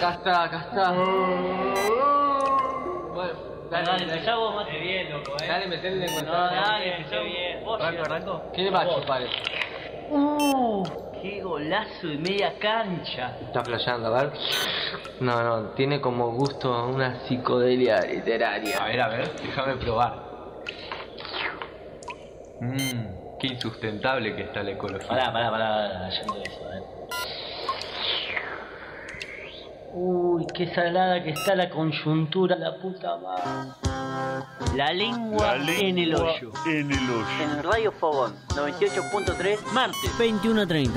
acá está. Bueno, dale, empezá vos, Mati. Qué bien, loco, dale, metele en No, dale, empezá bien. Vos, Arranco. ¿Quién le va a chupar eso? ¡Qué golazo de media cancha! Está flasheando, a ver. No, tiene como gusto una psicodelia literaria. A ver, déjame probar. Qué insustentable que está la ecología. Pará, yendo de eso, Uy, qué salada que está la coyuntura, la puta madre. La lengua en el hoyo. En Radio Fogón, 98.3, martes, 21:30.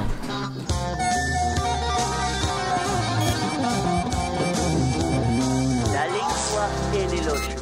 La lengua en el hoyo.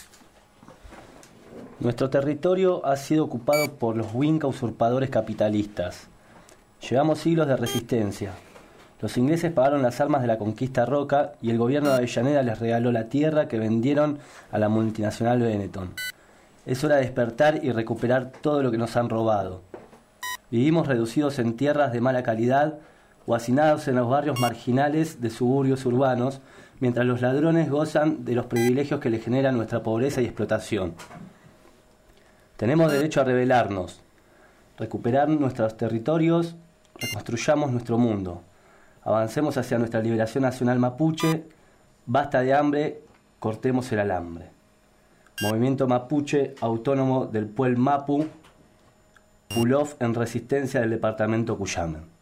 Nuestro territorio ha sido ocupado por los Winca usurpadores capitalistas. Llevamos siglos de resistencia. Los ingleses pagaron las armas de la conquista roca y el gobierno de Avellaneda les regaló la tierra que vendieron a la multinacional Benetton. Es hora de despertar y recuperar todo lo que nos han robado. Vivimos reducidos en tierras de mala calidad o hacinados en los barrios marginales de suburbios urbanos, mientras los ladrones gozan de los privilegios que les genera nuestra pobreza y explotación. Tenemos derecho a rebelarnos, recuperar nuestros territorios, reconstruyamos nuestro mundo. Avancemos hacia nuestra liberación nacional mapuche, basta de hambre, cortemos el alambre. Movimiento Mapuche Autónomo del Puel Mapu, Pulov en resistencia del departamento Cuyamen.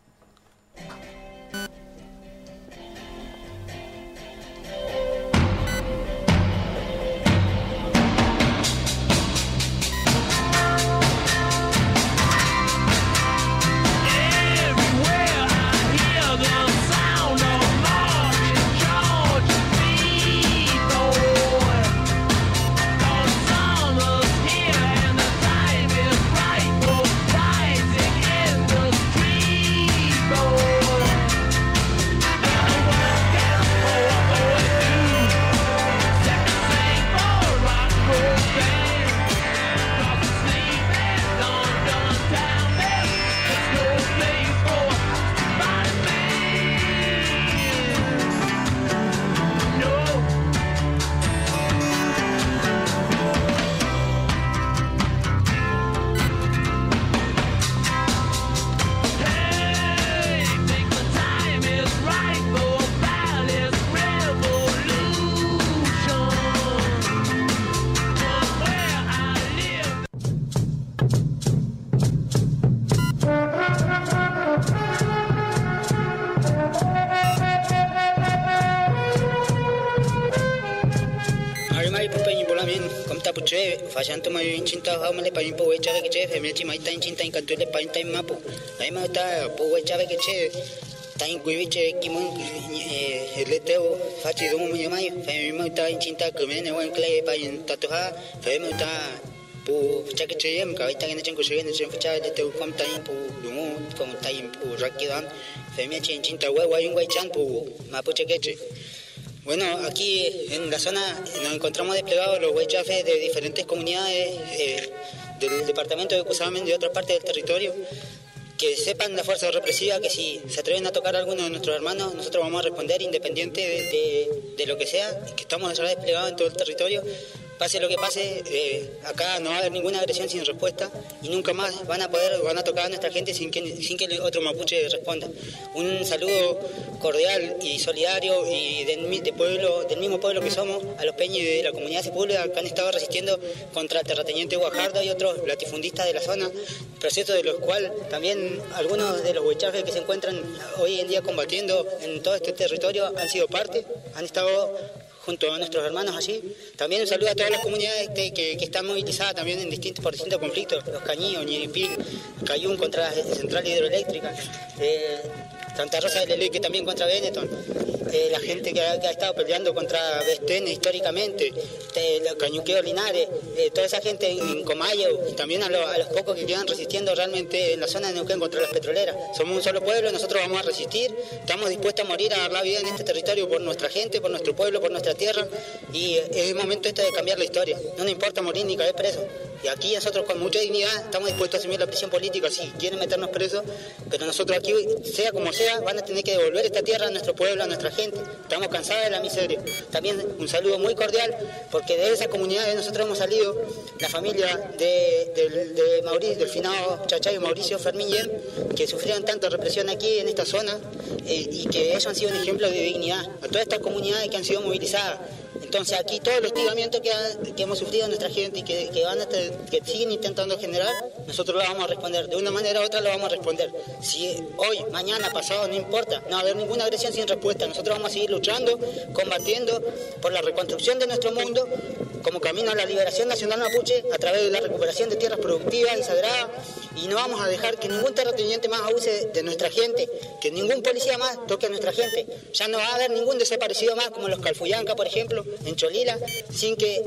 Fayanto mayo en chinta jamale para po chave que che femel chimaita en chinta en cantule pa en mapu ahí me está po chave que che tain cuiviche kimun leteo fachi domo mi mayo femel me está en chinta que me ne buen clay pa en tatuja femel está po chaque che em ka ita en chenko che en chen facha leteo com tain po domo com tain po rakidan femel en chinta guay un guay chan po mapu chequeche. Bueno, aquí en la zona nos encontramos desplegados los huaychafes de diferentes comunidades del departamento de Cusamen y de otras partes del territorio. Que sepan la fuerza represiva que si se atreven a tocar a alguno de nuestros hermanos, nosotros vamos a responder independiente de lo que sea, que estamos ya desplegados en todo el territorio. Pase lo que pase, acá no va a haber ninguna agresión sin respuesta y nunca más van a tocar a nuestra gente sin que otro mapuche responda. Un saludo cordial y solidario y del mismo pueblo que somos, a los peñas de la comunidad Sepúlveda que han estado resistiendo contra el terrateniente Guajardo y otros latifundistas de la zona, proceso de los cuales también algunos de los huichafes que se encuentran hoy en día combatiendo en todo este territorio han sido parte, han estado junto a nuestros hermanos allí. También un saludo a todas las comunidades que están movilizadas también por distintos conflictos, los Cañíos, Ñiripil, Cayún contra la central hidroeléctrica, Santa Rosa de Lelí que también contra Benetton, la gente que ha estado peleando contra Bestén históricamente, los Cañuqueos Linares, toda esa gente en Comayo y también a los pocos que quedan resistiendo realmente en la zona de Neuquén contra las petroleras. Somos un solo pueblo, nosotros vamos a resistir, estamos dispuestos a morir, a dar la vida en este territorio por nuestra gente, por nuestro pueblo, por nuestra tierra y es el momento de cambiar la historia. No nos importa morir ni caer preso. Y aquí nosotros con mucha dignidad estamos dispuestos a asumir la presión política si quieren meternos presos, pero nosotros aquí, sea como sea, sea, van a tener que devolver esta tierra a nuestro pueblo, a nuestra gente. Estamos cansados de la miseria. También un saludo muy cordial, porque de esa comunidad de nosotros hemos salido la familia de Mauricio, del finado Chachayo Mauricio Fermín Yem, que sufrieron tanta represión aquí en esta zona, y que ellos han sido un ejemplo de dignidad a todas estas comunidades que han sido movilizadas. Entonces aquí todos los hostigamientos que hemos sufrido nuestra gente y que siguen intentando generar, nosotros lo vamos a responder. De una manera u otra lo vamos a responder. Si hoy, mañana, pasado, no importa, no va a haber ninguna agresión sin respuesta. Nosotros vamos a seguir luchando, combatiendo por la reconstrucción de nuestro mundo como camino a la liberación nacional mapuche a través de la recuperación de tierras productivas y sagradas, y no vamos a dejar que ningún terrateniente más abuse de nuestra gente, que ningún policía más toque a nuestra gente. Ya no va a haber ningún desaparecido más como los Calfuyanca, por ejemplo, en Cholila, sin que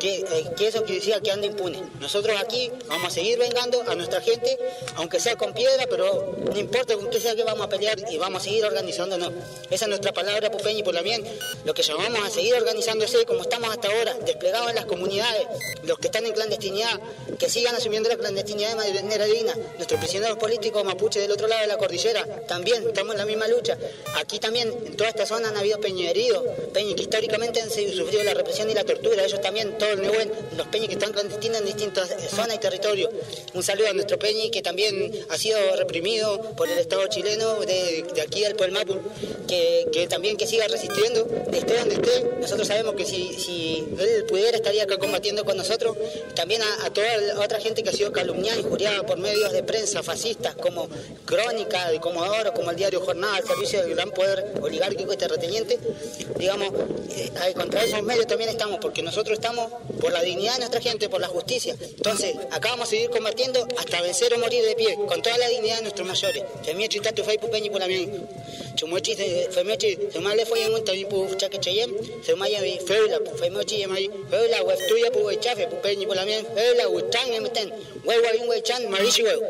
eso que decía que anda impune. Nosotros aquí vamos a seguir vengando a nuestra gente, aunque sea con piedra, pero no importa con qué sea que vamos a pelear, y vamos a seguir organizándonos. Esa es nuestra palabra, Pupeña y Pulamien, lo que llamamos a seguir organizándose como estamos hasta ahora, desplegados en las comunidades, los que están en clandestinidad, que sigan asumiendo la clandestinidad de manera digna. Nuestros prisioneros políticos mapuches del otro lado de la cordillera, también estamos en la misma lucha. Aquí también, en toda esta zona han habido peñas heridos, peñas que históricamente han sufrido la represión y la tortura. Ellos también, todo el Nehuen, los peñas que están clandestinos en distintas zonas y territorios. Un saludo a nuestro peñi que también ha sido reprimido por el Estado chileno de aquí del Pueblo Mapu, que también que siga resistiendo, esté donde esté. Nosotros sabemos que si él pudiera estaría acá combatiendo con nosotros. También a toda la otra gente que ha sido calumniada y injuriada por medios de prensa fascistas como Crónica de Comodoro, como el diario Jornada, al servicio del gran poder oligárquico y terrateniente. Digamos, contra esos medios también estamos, porque nosotros estamos por la dignidad de nuestra gente, por la justicia. Entonces, acá vamos a seguir combatiendo hasta vencer o morir de pie, con toda la dignidad de nuestros mayores. Femiechi tatu fai pupeñi pulamien. Chumuchi femiechi sumale fue en un tabipu chaque cheyem, sumaya feula femiechi yemai feula weftuya pu chafe pupeñi pulamien feula uchang emeten huevo bien huechan marishi huevo.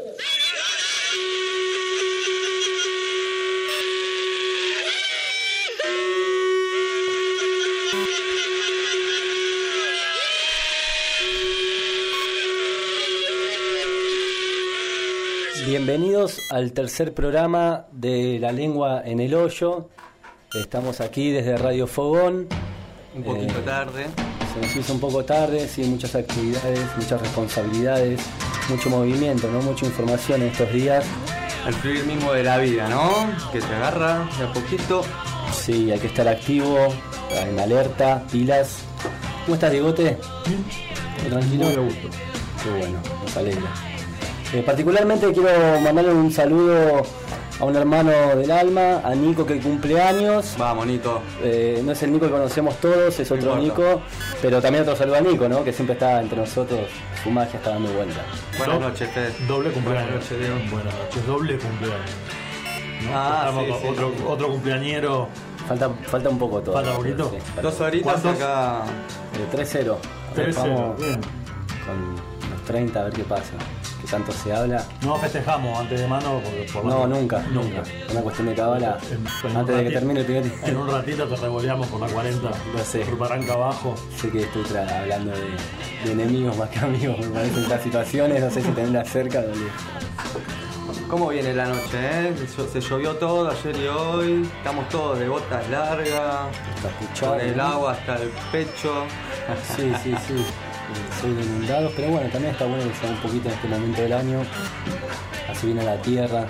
Bienvenidos al tercer programa de La Lengua en el Hoyo. Estamos aquí desde Radio Fogón. Un poquito tarde. Se nos hizo un poco tarde, sí, muchas actividades, muchas responsabilidades, mucho movimiento, ¿no? Mucha información en estos días. El fluir mismo de la vida, ¿no? Que te agarra de a poquito. Sí, hay que estar activo, en alerta, pilas. ¿Cómo estás, Diegote? ¿Tranquilo? Muy a gusto. Qué bueno, nos alegra. Particularmente quiero mandarle un saludo a un hermano del alma, a Nico, que cumple años. Vamos, Nico. No es el Nico que conocemos todos, es otro Nico, pero también otro saludo a Nico, ¿no? Que siempre está entre nosotros, su magia está dando vuelta. Buenas noches, Fede. Doble cumpleaños. Buenas noches, Diego. Buenas noches, doble cumpleaños. ¿No? Ah, Estamos sí, con sí. otro cumpleañero. Falta un poco todo. ¿Falta un poquito? Sí, 2 horitas ¿Cuántos? acá. 3-0. 3-0, Vamos bien. con los 30 a ver qué pasa. Que tanto se habla. No festejamos antes de mano por No, nunca. Una cuestión de cábala. Antes de que termine el primer tiempo. En un ratito te revoleamos por la 40. Lo sé. Por Barranca abajo. Sé que estoy hablando de enemigos más que amigos, me parecen estas situaciones, no sé si tenerlas cerca o lejos. ¿Cómo viene la noche, Se llovió todo ayer y hoy. Estamos todos de botas largas. Está escuchado, Con el ¿no? agua hasta el pecho. Sí. Soy de inundados, pero bueno, también está bueno que sea un poquito en este momento del año. Así viene la tierra.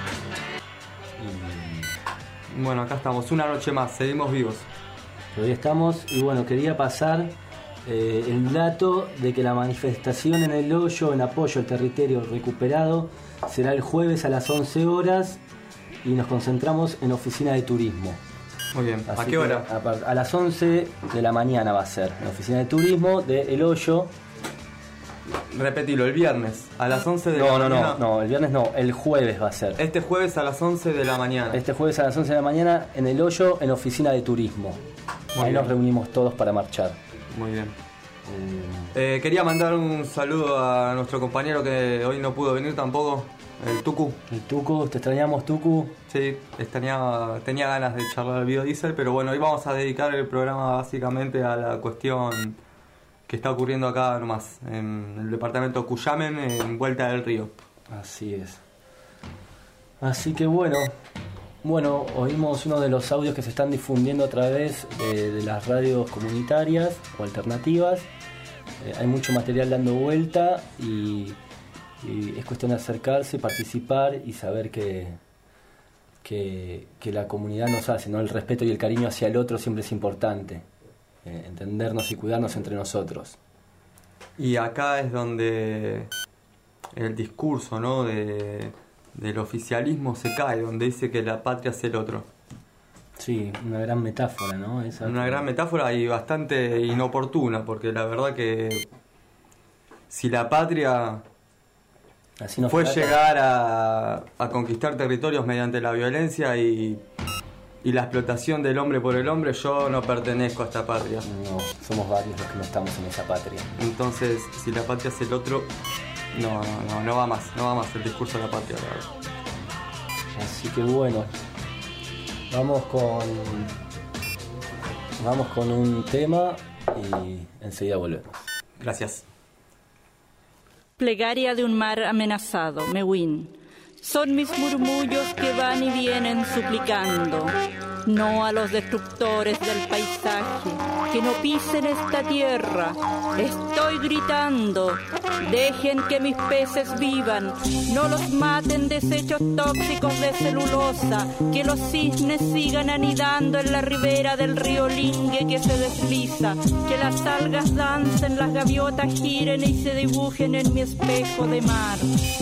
Bueno, acá estamos, una noche más, seguimos vivos. Hoy estamos, y bueno, quería pasar el dato de que la manifestación en el Hoyo en apoyo al territorio recuperado será el jueves a las 11 horas y nos concentramos en oficina de turismo. Muy bien, ¿a Así qué que hora? A las 11 de la mañana va a ser, en la oficina de turismo de El Hoyo. Repetilo, el viernes a las 11 de la mañana. No, el viernes no, el jueves va a ser. Este jueves a las 11 de la mañana. Este jueves a las 11 de la mañana en El Hoyo, en oficina de turismo. Muy Ahí bien. nos reunimos todos para marchar. Muy bien. Quería mandar un saludo a nuestro compañero que hoy no pudo venir tampoco, el Tucu. El Tucu, te extrañamos, Tucu. Sí, tenía ganas de charlar al biodiesel, pero bueno, hoy vamos a dedicar el programa básicamente a la cuestión que está ocurriendo acá nomás, en el departamento Cuyamen, en Vuelta del Río. Así es. Así que bueno, Bueno, oímos uno de los audios que se están difundiendo a través de las radios comunitarias o alternativas. Hay mucho material dando vuelta y es cuestión de acercarse, participar y saber que la comunidad nos hace, ¿no? El respeto y el cariño hacia el otro siempre es importante. Entendernos y cuidarnos entre nosotros. Y acá es donde el discurso, ¿no? del oficialismo se cae, donde dice que la patria es el otro. Sí, una gran metáfora, ¿no? Una gran metáfora y bastante inoportuna, porque la verdad que si la patria fue llegar a conquistar territorios mediante la violencia y la explotación del hombre por el hombre, yo no pertenezco a esta patria. No, somos varios los que no estamos en esa patria. Entonces, si la patria es el otro, no va más el discurso de la patria, la verdad. Así que bueno, vamos con un tema y enseguida volvemos. Gracias. Plegaria de un mar amenazado, Mewin. Son mis murmullos que van y vienen suplicando, no a los destructores del paisaje, que no pisen esta tierra. Estoy gritando, dejen que mis peces vivan, no los maten desechos tóxicos de celulosa, que los cisnes sigan anidando en la ribera del río Lingue que se desliza, que las algas dancen, las gaviotas giren y se dibujen en mi espejo de mar.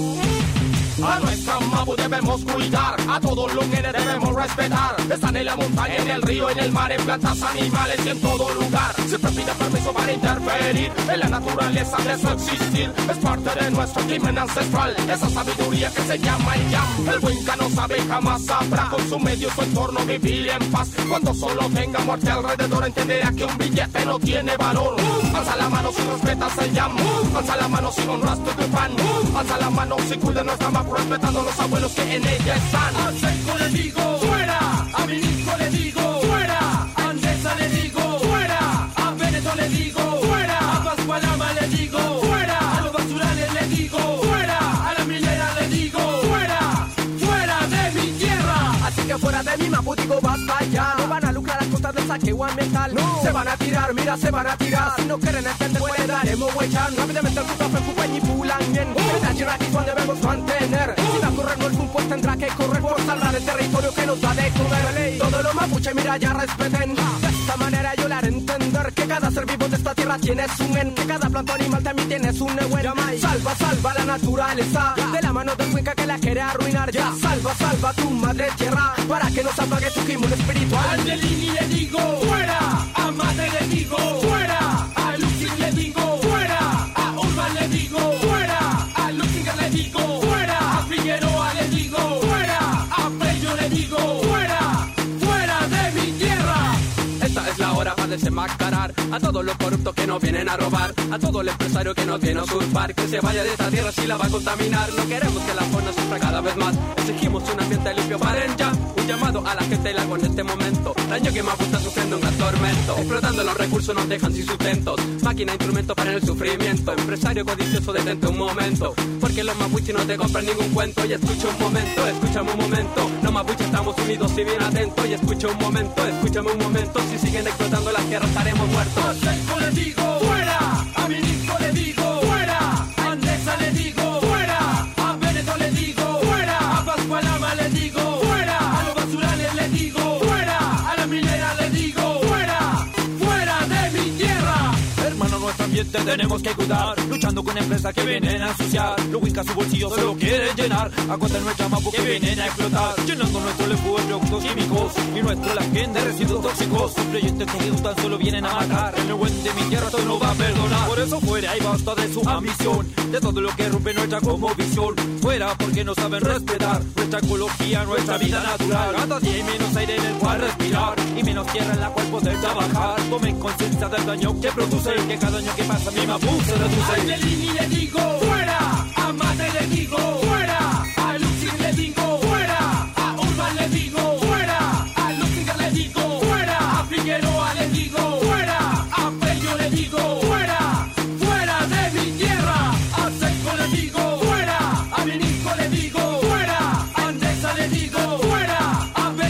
A nuestra mapu debemos cuidar, a todos los que debemos respetar. Están en la montaña, en el río, en el mar, en plantas, animales y en todo lugar. Siempre pide permiso para interferir en la naturaleza de su existir. Es parte de nuestro crimen ancestral, esa sabiduría que se llama el yam. El Winca no sabe y jamás sabrá con su medio su entorno vivir en paz. Cuando solo tenga muerte alrededor entenderá que un billete no tiene valor. Alza la mano si respetas el yam, alza la mano si honras tu pan, alza la mano si cuidas nuestra mapu respetando a los abuelos que en ella están. A Seiko le digo, fuera, a Minisco le digo, fuera, a Andesa le digo, fuera, a Benetton le digo, fuera, a Pascualama le digo, fuera, a los basurales le digo, fuera, a la minera le digo, fuera, fuera de mi tierra. Así que fuera de mi mapu digo basta ya. No van a lucrar a costa del saqueo ambiental, no. Se van a tirar, mira, se van a tirar. Si no quieren entender, pues daremos huellas. Rápidamente el puto preocupen y pulan bien. La tierra aquí cuando debemos mantener. Si va a correr nuestro pues tendrá que correr por salvar el territorio que nos da de comer. Todo lo mapuche, mira, ya respeten. De esta manera yo le haré entender que cada ser vivo de esta tierra tiene su men, que cada planta animal también tiene su neuen. Salva, salva la naturaleza de la mano del Winca que la quiere arruinar ya. Salva, salva tu madre tierra para que no se apague tu quimón espiritual. A Angelini le digo, fuera, a Madre le digo, fuera, a Lucin le digo, fuera, a Urban le digo, fuera, a Lucinga le digo, fuera, a Figueroa le digo, fuera, a Pello le digo, fuera, fuera de mi tierra. Esta es la hora para desenmascarar a todos los corruptos que nos vienen a robar, a todo el empresario que nos viene a usurpar, que se vaya de esta tierra si la va a contaminar. No queremos que la fauna sufra cada vez más, exigimos un ambiente limpio para el ya. Un llamado a la gente del agua en este momento, daño que Mapu está sufriendo un gran tormento, explotando los recursos nos dejan sin sustentos, máquina, instrumento para el sufrimiento, empresario codicioso detente un momento, porque los mapuches no te compran ningún cuento. Y escucha un momento, escúchame un momento, los mapuches estamos unidos y bien atentos. Y escucha un momento, escúchame un momento, si siguen explotando las tierras estaremos muertos. A Seiko le digo, fuera, a Minisco le digo, fuera, a Andesa le digo, fuera, a Benetton le digo, fuera, a Pascualama le digo, fuera, a los basurales le digo, fuera, a la minera le digo, fuera, fuera de mi tierra. Hermano, nuestro ambiente tenemos que cuidar, luchando con empresas que vienen a ensuciar. Los Winca su bolsillo solo quieren llenar, a costa de nuestra mapu que vienen a explotar, llenando nuestro lefu de productos químicos y nuestro laquén de residuos tóxicos. Sus proyectos que tan solo vienen a matar, el buen de mi tierra esto no va a perdonar. Por eso fuera y basta de su ambición, de todo lo que rompe nuestra cosmovisión. Fuera porque no saben respetar nuestra ecología, nuestra vida natural. Cada día hay menos aire en el cual respirar y menos tierra en la cual poder trabajar. Tomen conciencia del daño que produce, que cada año que pasa mi mapu se reduce. A Angelini le digo, fuera, a Madre le digo, fuera, a Lucin le digo, fuera, a Urban le digo, fuera, a Lucinga le digo, fuera, a Figueroa le digo, fuera, a Pello le digo, fuera, fuera de mi tierra. A Seiko le digo, fuera, a Minisco le digo, fuera, a Andesa le digo, fuera, a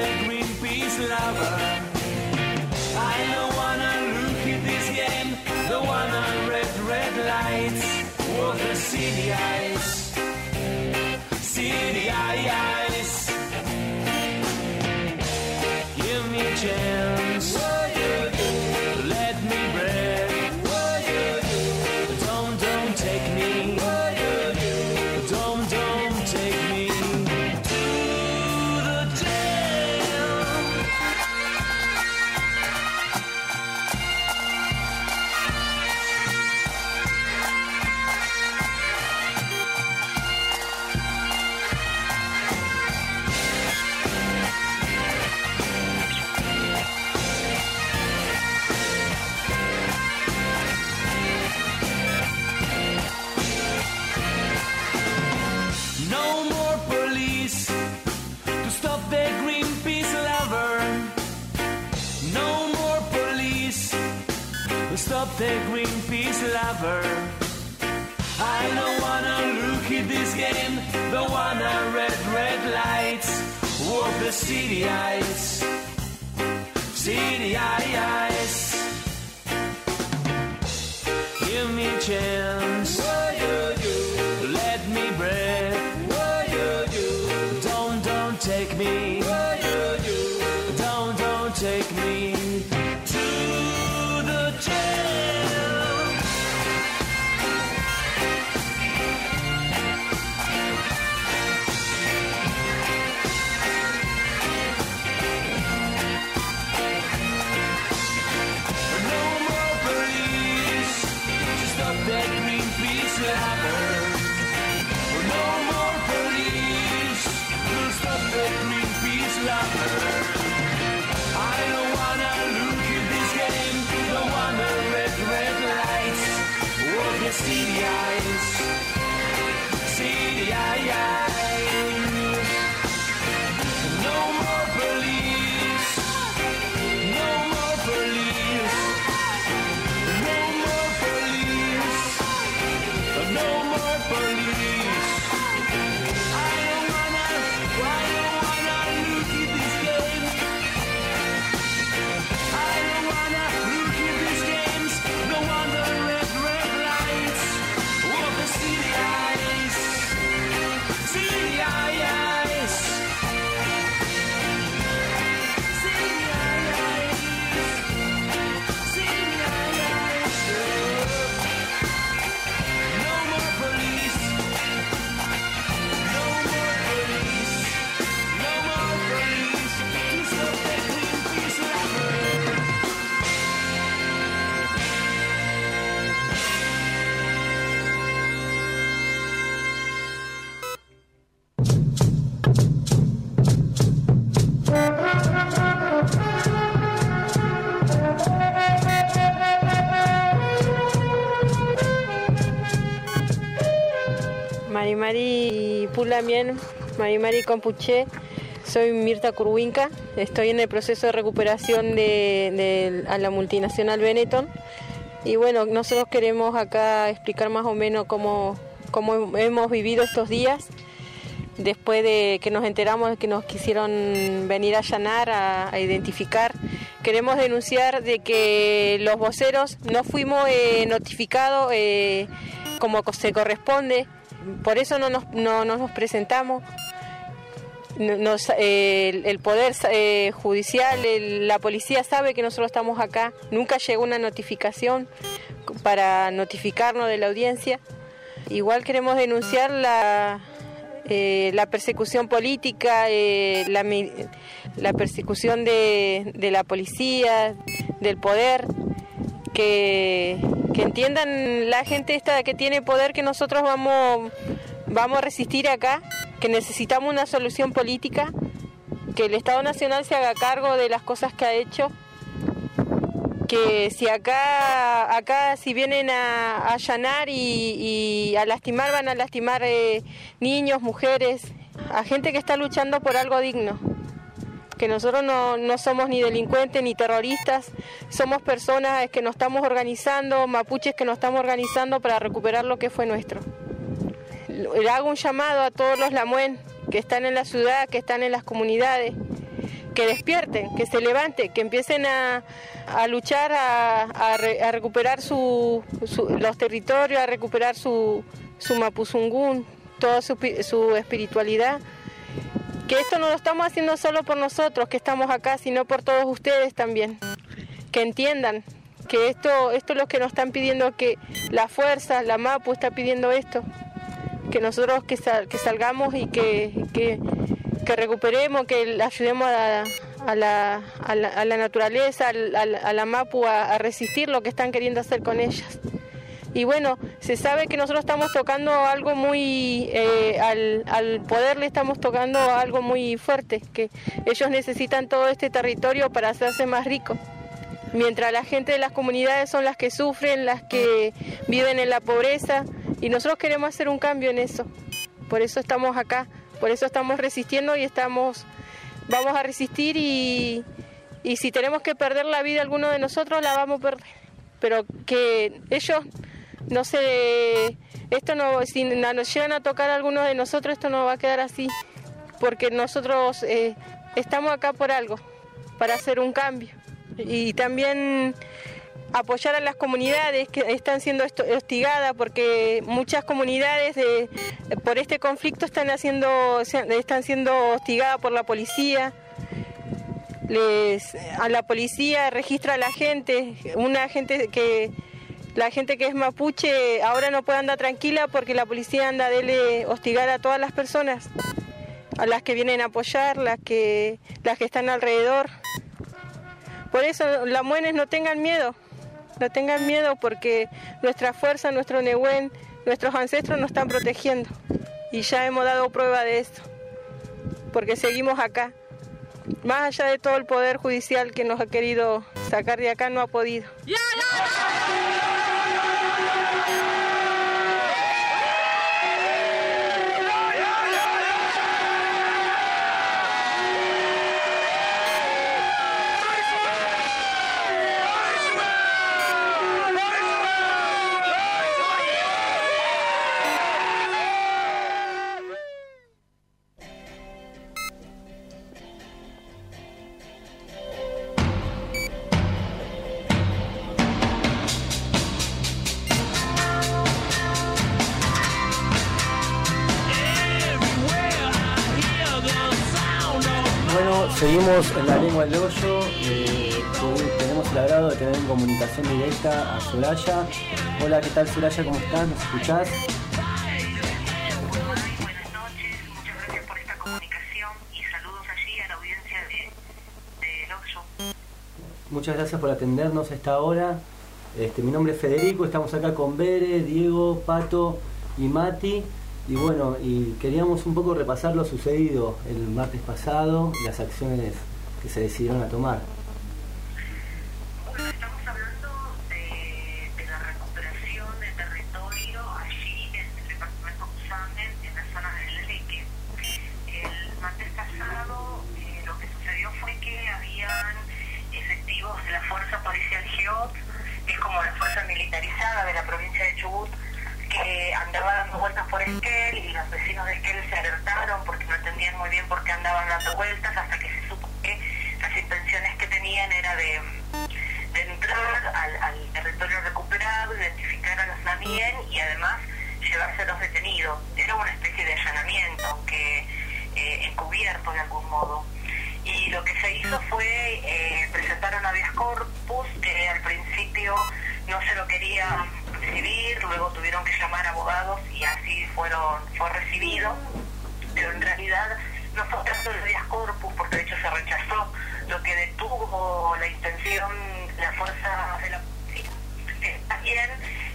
the Greenpeace lover. I don't wanna look at this game, the one on red lights, or the city eyes, city eyes. Give me a chance, let me breathe. Don't take me, don't take me to the jail. No more police to stop the Greenpeace lover. No more police to stop the Greenpeace lover. I don't wanna look at this game, the one on red lights, or the city eyes, city eyes. Give me a chance, let me breathe. Don't take me, don't take me to the jail. No more police to stop that Greenpeace lover. No more police to stop that Greenpeace lover. I don't wanna look at this game, the one on red lights, or the city eyes, city eyes. No more police, no more police, no more police, no more police. I don't wanna look at this game. I don't wanna look at these games, the one on red lights, or the city eyes, city eyes, city eyes, city eyes. No more police, no more police, no more police to stop the Greenpeace lover. Marimari Pulamien, Marimari Compuche, soy Mirta Curwinca, estoy en el proceso de recuperación a la multinacional Benetton y bueno, nosotros queremos acá explicar más o menos cómo hemos vivido estos días después de que nos enteramos de que nos quisieron venir a allanar, a identificar. Queremos denunciar de que los voceros no fuimos notificados como se corresponde. Por eso no nos presentamos. El poder judicial, la policía sabe que nosotros estamos acá. Nunca llegó una notificación para notificarnos de la audiencia. Igual queremos denunciar la persecución política, la persecución de la policía, del poder. Que entiendan la gente esta que tiene poder que nosotros vamos a resistir acá, que necesitamos una solución política, que el Estado Nacional se haga cargo de las cosas que ha hecho, que si acá si vienen a allanar y a lastimar, van a lastimar niños, mujeres, a gente que está luchando por algo digno. Que nosotros no somos ni delincuentes ni terroristas, somos personas que nos estamos organizando, mapuches que nos estamos organizando para recuperar lo que fue nuestro. Le hago un llamado a todos los lamuen que están en la ciudad, que están en las comunidades, que despierten, que se levanten, que empiecen a luchar, a recuperar los territorios, a recuperar su mapuzungún, toda su espiritualidad. Que esto no lo estamos haciendo solo por nosotros que estamos acá, sino por todos ustedes también. Que entiendan que esto es lo que nos están pidiendo, que la fuerza, la MAPU está pidiendo esto. Que nosotros que salgamos y que recuperemos, que ayudemos a la naturaleza, a la MAPU a resistir lo que están queriendo hacer con ellas. Y bueno, se sabe que nosotros estamos tocando algo muy, al poder le estamos tocando algo muy fuerte, que ellos necesitan todo este territorio para hacerse más ricos. Mientras la gente de las comunidades son las que sufren, las que viven en la pobreza, y nosotros queremos hacer un cambio en eso. Por eso estamos acá, por eso estamos resistiendo y vamos a resistir y si tenemos que perder la vida alguno de nosotros, la vamos a perder. Pero que ellos... No sé, si nos llegan a tocar a algunos de nosotros, esto no va a quedar así, porque nosotros estamos acá por algo, para hacer un cambio. Y también apoyar a las comunidades que están siendo hostigadas, porque muchas comunidades por este conflicto están siendo hostigadas por la policía. A la policía registra a la gente, la gente que es mapuche ahora no puede andar tranquila porque la policía anda de hostigar a todas las personas, a las que vienen a apoyar, las que están alrededor. Por eso, las muenes no tengan miedo porque nuestra fuerza, nuestro Nehuen, nuestros ancestros nos están protegiendo y ya hemos dado prueba de esto, porque seguimos acá. Más allá de todo el poder judicial que nos ha querido sacar de acá, no ha podido. Seguimos en la lengua del hoyo. Tenemos el agrado de tener en comunicación directa a Soraya. Hola, ¿qué tal, Soraya? ¿Cómo estás? ¿Nos escuchás? Buenas noches, muchas gracias por esta comunicación y saludos allí a la audiencia del hoyo. Muchas gracias por atendernos a esta hora. Mi nombre es Federico, estamos acá con Bere, Diego, Pato y Mati. Y bueno, queríamos un poco repasar lo sucedido el martes pasado y las acciones que se decidieron a tomar. Bueno, estamos hablando de la recuperación de territorio allí en el departamento Cusamen, en la zona del Leque. El martes pasado lo que sucedió fue que habían efectivos de la Fuerza Policial GEOT, que es como la fuerza militarizada de la provincia de Chubut, que andaba dando vueltas por Esquel, y los vecinos de Esquel se alertaron porque no entendían muy bien por qué andaban dando vueltas, hasta que se supo que las intenciones que tenían era de entrar al territorio recuperado, identificar a los Lamien y además llevarse a los detenidos. Era una especie de allanamiento, aunque encubierto de algún modo. Y lo que se hizo fue presentar un habeas corpus que al principio no se lo querían recibir, luego tuvieron que llamar abogados y así fue recibido, pero en realidad no fue tanto el habeas corpus, porque de hecho se rechazó. Lo que detuvo la intención de la fuerza de la policía es también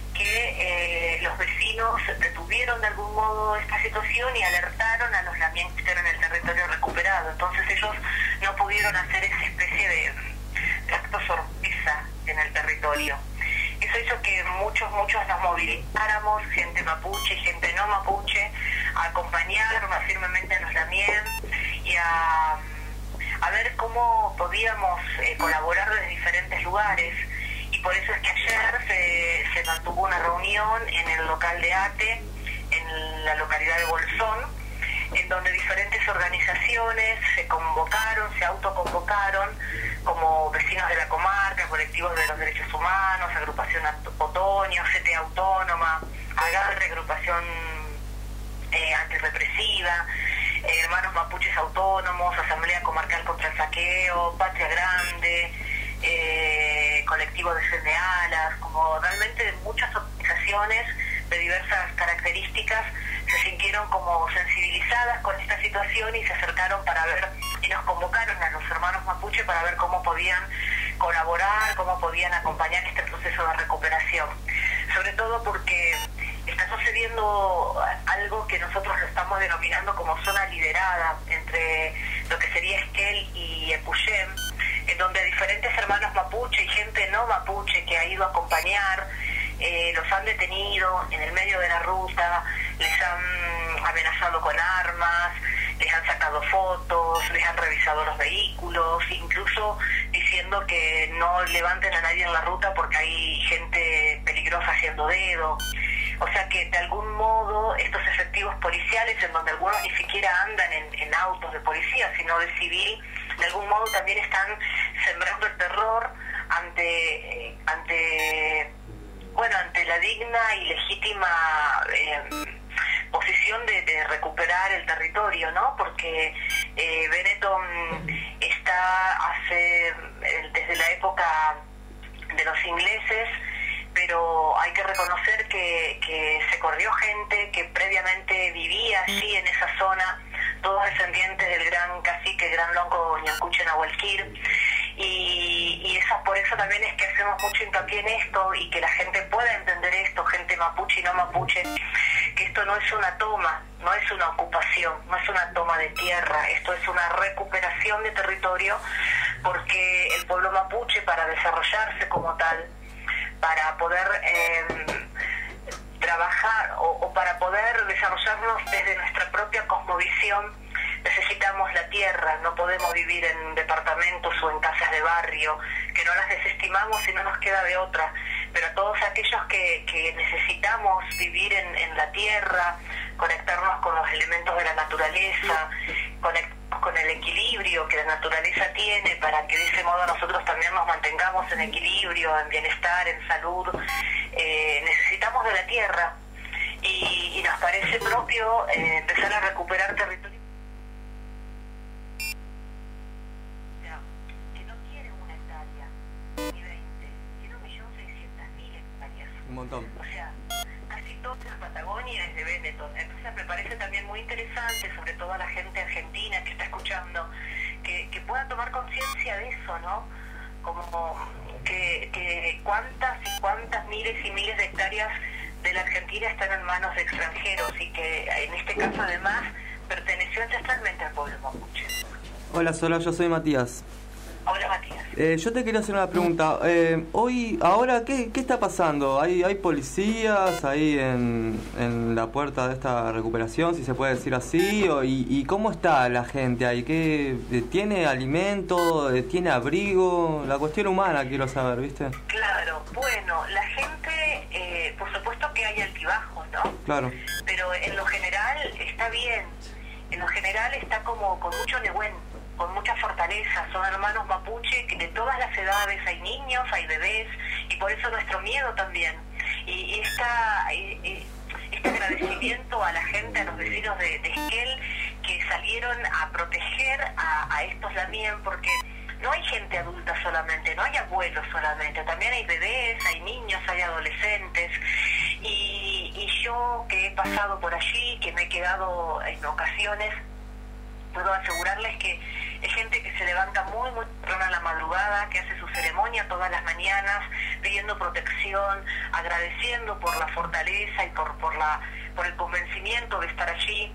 que los vecinos detuvieron de algún modo esta situación y alertaron a los Lamien que estaban en el territorio recuperado. Entonces ellos no pudieron hacer esa especie de acto sorpresa en el territorio. Eso hizo que muchos nos movilizáramos, gente mapuche y gente no mapuche, a acompañar más firmemente a los Lamien y a ver cómo podíamos colaborar desde diferentes lugares. Y por eso es que ayer se mantuvo una reunión en el local de ATE, en la localidad de Bolsón, en donde diferentes organizaciones se autoconvocaron, como Vecinos de la Comarca, Colectivos de los Derechos Humanos, Agrupación Otoño, CTA Autónoma, Agarre, Agrupación Antirrepresiva, Hermanos Mapuches Autónomos, Asamblea Comarcal contra el Saqueo, Patria Grande, Colectivo Defiende Alas, como realmente muchas organizaciones de diversas características se sintieron como sensibilizadas con esta situación y se acercaron para ver, y nos convocaron a los hermanos mapuche para ver cómo podían colaborar, cómo podían acompañar este proceso de recuperación. Sobre todo porque está sucediendo algo que nosotros lo estamos denominando como zona liderada entre lo que sería Esquel y Epuyén, en donde diferentes hermanos mapuche y gente no mapuche que ha ido a acompañar los han detenido en el medio de la ruta, les han amenazado con armas, les han sacado fotos, les han revisado los vehículos, incluso diciendo que no levanten a nadie en la ruta porque hay gente peligrosa haciendo dedo. O sea que de algún modo estos efectivos policiales, en donde algunos ni siquiera andan en autos de policía, sino de civil, de algún modo también están sembrando el terror ante la digna y legítima posición de recuperar el territorio, ¿no? Porque Benetton está desde la época de los ingleses, pero hay que reconocer que se corrió gente que previamente vivía allí en esa zona, todos descendientes del gran cacique, gran lonco Ñancuche Nahuelquir, y por eso también es que hacemos mucho hincapié en esto y que la gente pueda entender esto, gente mapuche y no mapuche, que esto no es una toma, no es una ocupación, no es una toma de tierra, esto es una recuperación de territorio, porque el pueblo mapuche, para desarrollarse como tal, para poder trabajar o para poder desarrollarnos desde nuestra propia cosmovisión, necesitamos la tierra, no podemos vivir en departamentos o en casas de barrio, que no las desestimamos y no nos queda de otra, pero a todos aquellos que necesitamos vivir en la tierra, conectarnos con los elementos de la naturaleza, conectarnos con el equilibrio que la naturaleza tiene, para que de ese modo nosotros también nos mantengamos en equilibrio, en bienestar, en salud, necesitamos de la tierra y nos parece propio empezar a recuperar territorio. Un montón. O sea, casi toda la Patagonia es de Benetton. Entonces me parece también muy interesante, sobre todo a la gente argentina que está escuchando, que pueda tomar conciencia de eso, ¿no? Como que cuántas y cuántas miles y miles de hectáreas de la Argentina están en manos de extranjeros y que en este caso además perteneció ancestralmente al pueblo mapuche. Hola Sola, yo soy Matías. Hola Matías. Yo te quería hacer una pregunta. Ahora, ¿qué está pasando? ¿Hay policías ahí en la puerta de esta recuperación, si se puede decir así? ¿Y cómo está la gente ahí? ¿Tiene alimento? ¿Tiene abrigo? La cuestión humana quiero saber, ¿viste? Claro, bueno, la gente, por supuesto que hay altibajos, ¿no? Claro. Pero en lo general está bien. En lo general está como con mucho negüen, con mucha fortaleza. Son hermanos mapuche que de todas las edades, hay niños, hay bebés, y por eso nuestro miedo también. Y este agradecimiento a la gente, a los vecinos de Esquel, que salieron a proteger a estos lamien, porque no hay gente adulta solamente, no hay abuelos solamente, también hay bebés, hay niños, hay adolescentes, y yo que he pasado por allí, que me he quedado en ocasiones, puedo asegurarles que hay gente que se levanta muy temprano a la madrugada, que hace su ceremonia todas las mañanas, pidiendo protección, agradeciendo por la fortaleza y por el convencimiento de estar allí.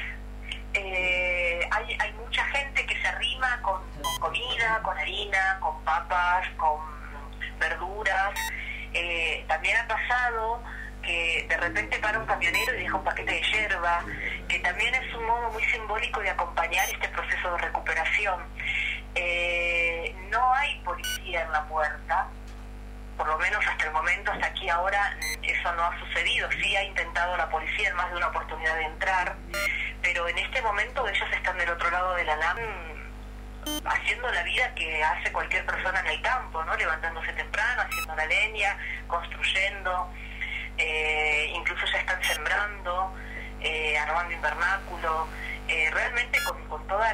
Hay mucha gente que se arrima con comida, con harina, con papas, con verduras. También ha pasado que de repente para un camionero y deja un paquete de yerba, que también es un modo muy simbólico de acompañar este proceso de recuperación. No hay policía en la puerta, por lo menos hasta el momento, hasta aquí ahora, eso no ha sucedido. Sí ha intentado la policía en más de una oportunidad de entrar, pero en este momento ellos están del otro lado de la LAM haciendo la vida que hace cualquier persona en el campo, ¿no? Levantándose temprano, haciendo la leña, construyendo, incluso ya están sembrando, armando invernáculo, realmente con toda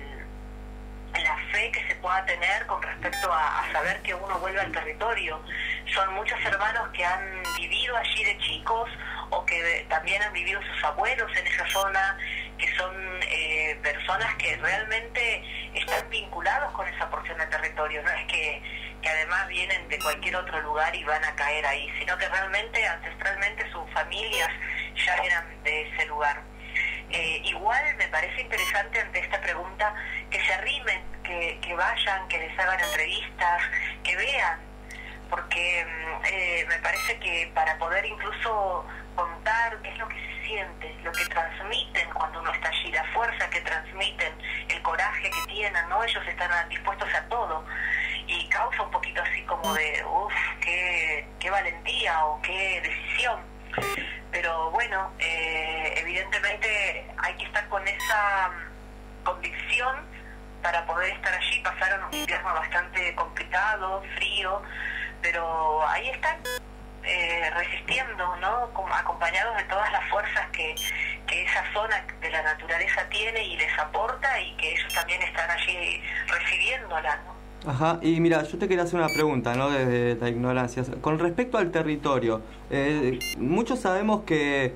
la fe que se pueda tener con respecto a saber que uno vuelve al territorio. Son muchos hermanos que han vivido allí de chicos o que también han vivido sus abuelos en esa zona, que son personas que realmente están vinculados con esa porción de territorio. No es que además vienen de cualquier otro lugar y van a caer ahí, sino que realmente ancestralmente sus familias ya eran de ese lugar. Igual me parece interesante ante esta pregunta que se arrimen, que vayan, que les hagan entrevistas, que vean, porque me parece que para poder incluso contar qué es lo que se siente, lo que transmiten cuando uno está allí, la fuerza que transmiten, el coraje que tienen, ¿no? Ellos están dispuestos a todo y causa un poquito así como de qué valentía o qué decisión. Pero bueno, evidentemente hay que estar con esa convicción para poder estar allí. Pasaron un invierno bastante complicado, frío, pero ahí están resistiendo, ¿no? Acompañados de todas las fuerzas que esa zona de la naturaleza tiene y les aporta, y que ellos también están allí recibiéndola, ¿no? Ajá, y mira, yo te quería hacer una pregunta, ¿no? Desde la ignorancia. Con respecto al territorio, muchos sabemos que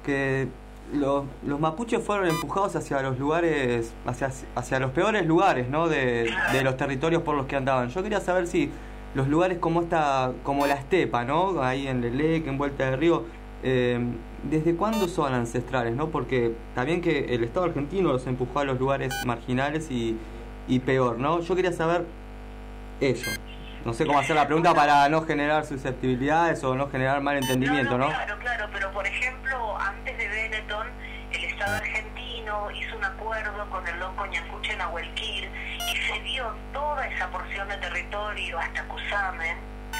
los mapuches fueron empujados hacia los lugares, hacia los peores lugares, ¿no? De los territorios por los que andaban. Yo quería saber si los lugares como la estepa, ¿no? Ahí en Leleque, en Vuelta del Río, ¿desde cuándo son ancestrales, no? Porque también que el Estado argentino los empujó a los lugares marginales y peor, ¿no? Yo quería saber eso. No sé cómo hacer la pregunta para no generar susceptibilidades o no generar malentendimiento, ¿no? Claro, pero por ejemplo, antes de Benetton, el Estado argentino hizo un acuerdo con el Lonco Ñancuche Nahuelquil y se dio toda esa porción de territorio hasta Cusamen,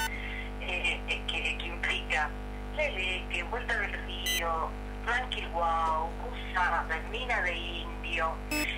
que implica Leleque, Vuelta del Río, Ranquilhuao, Cusamen, Mina de Indio,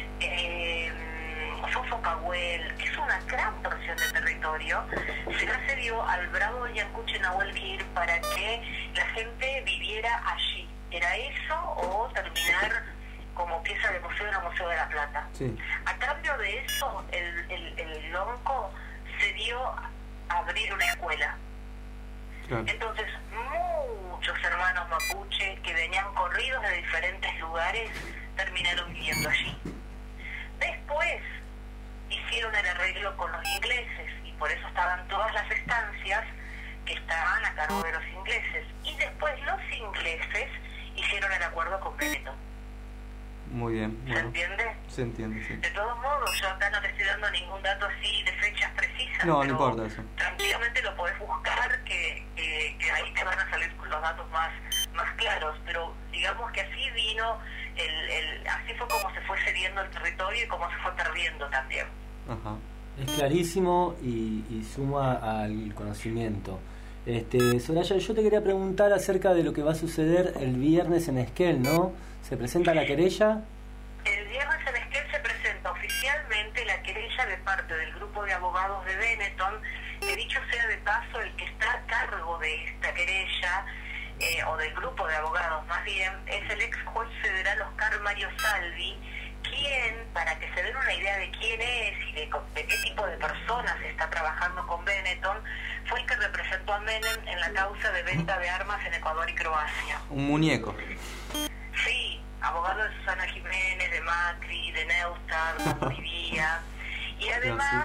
Sofocahuel, que es una gran porción de territorio, se la cedió al bravo Ñancuche Nahuelquil para que la gente viviera allí. ¿Era eso o terminar como pieza de museo en el Museo de la Plata? Sí. A cambio de eso, el Lonco cedió a abrir una escuela. Claro. Entonces, muchos hermanos mapuche que venían corridos de diferentes lugares terminaron viviendo allí. Después hicieron el arreglo con los ingleses y por eso estaban todas las estancias que estaban a cargo de los ingleses, y después los ingleses hicieron el acuerdo con Benetton. Muy bien. ¿Se entiende? Se entiende, sí. De todos modos, yo acá no te estoy dando ningún dato así de fechas precisas. No importa eso. Tranquilamente lo podés buscar, que ahí te van a salir los datos más claros, pero digamos que así vino, así fue como se fue cediendo el territorio y cómo se fue perdiendo también. Ajá. Es clarísimo y suma al conocimiento. Soraya, yo te quería preguntar acerca de lo que va a suceder el viernes en Esquel, ¿no? ¿Se presenta la querella? El viernes en Esquel se presenta oficialmente la querella de parte del grupo de abogados de Benetton, que dicho sea de paso, el que está a cargo de esta querella, o del grupo de abogados más bien, es el ex juez federal Oscar Mario Salvi, quien, para que se den una idea de quién es y de qué tipo de personas está trabajando con Benetton, fue el que representó a Menem en la causa de venta de armas en Ecuador y Croacia. Un muñeco. Sí, abogado de Susana Jiménez, de Macri, de Neustadt, de Bolivia, y además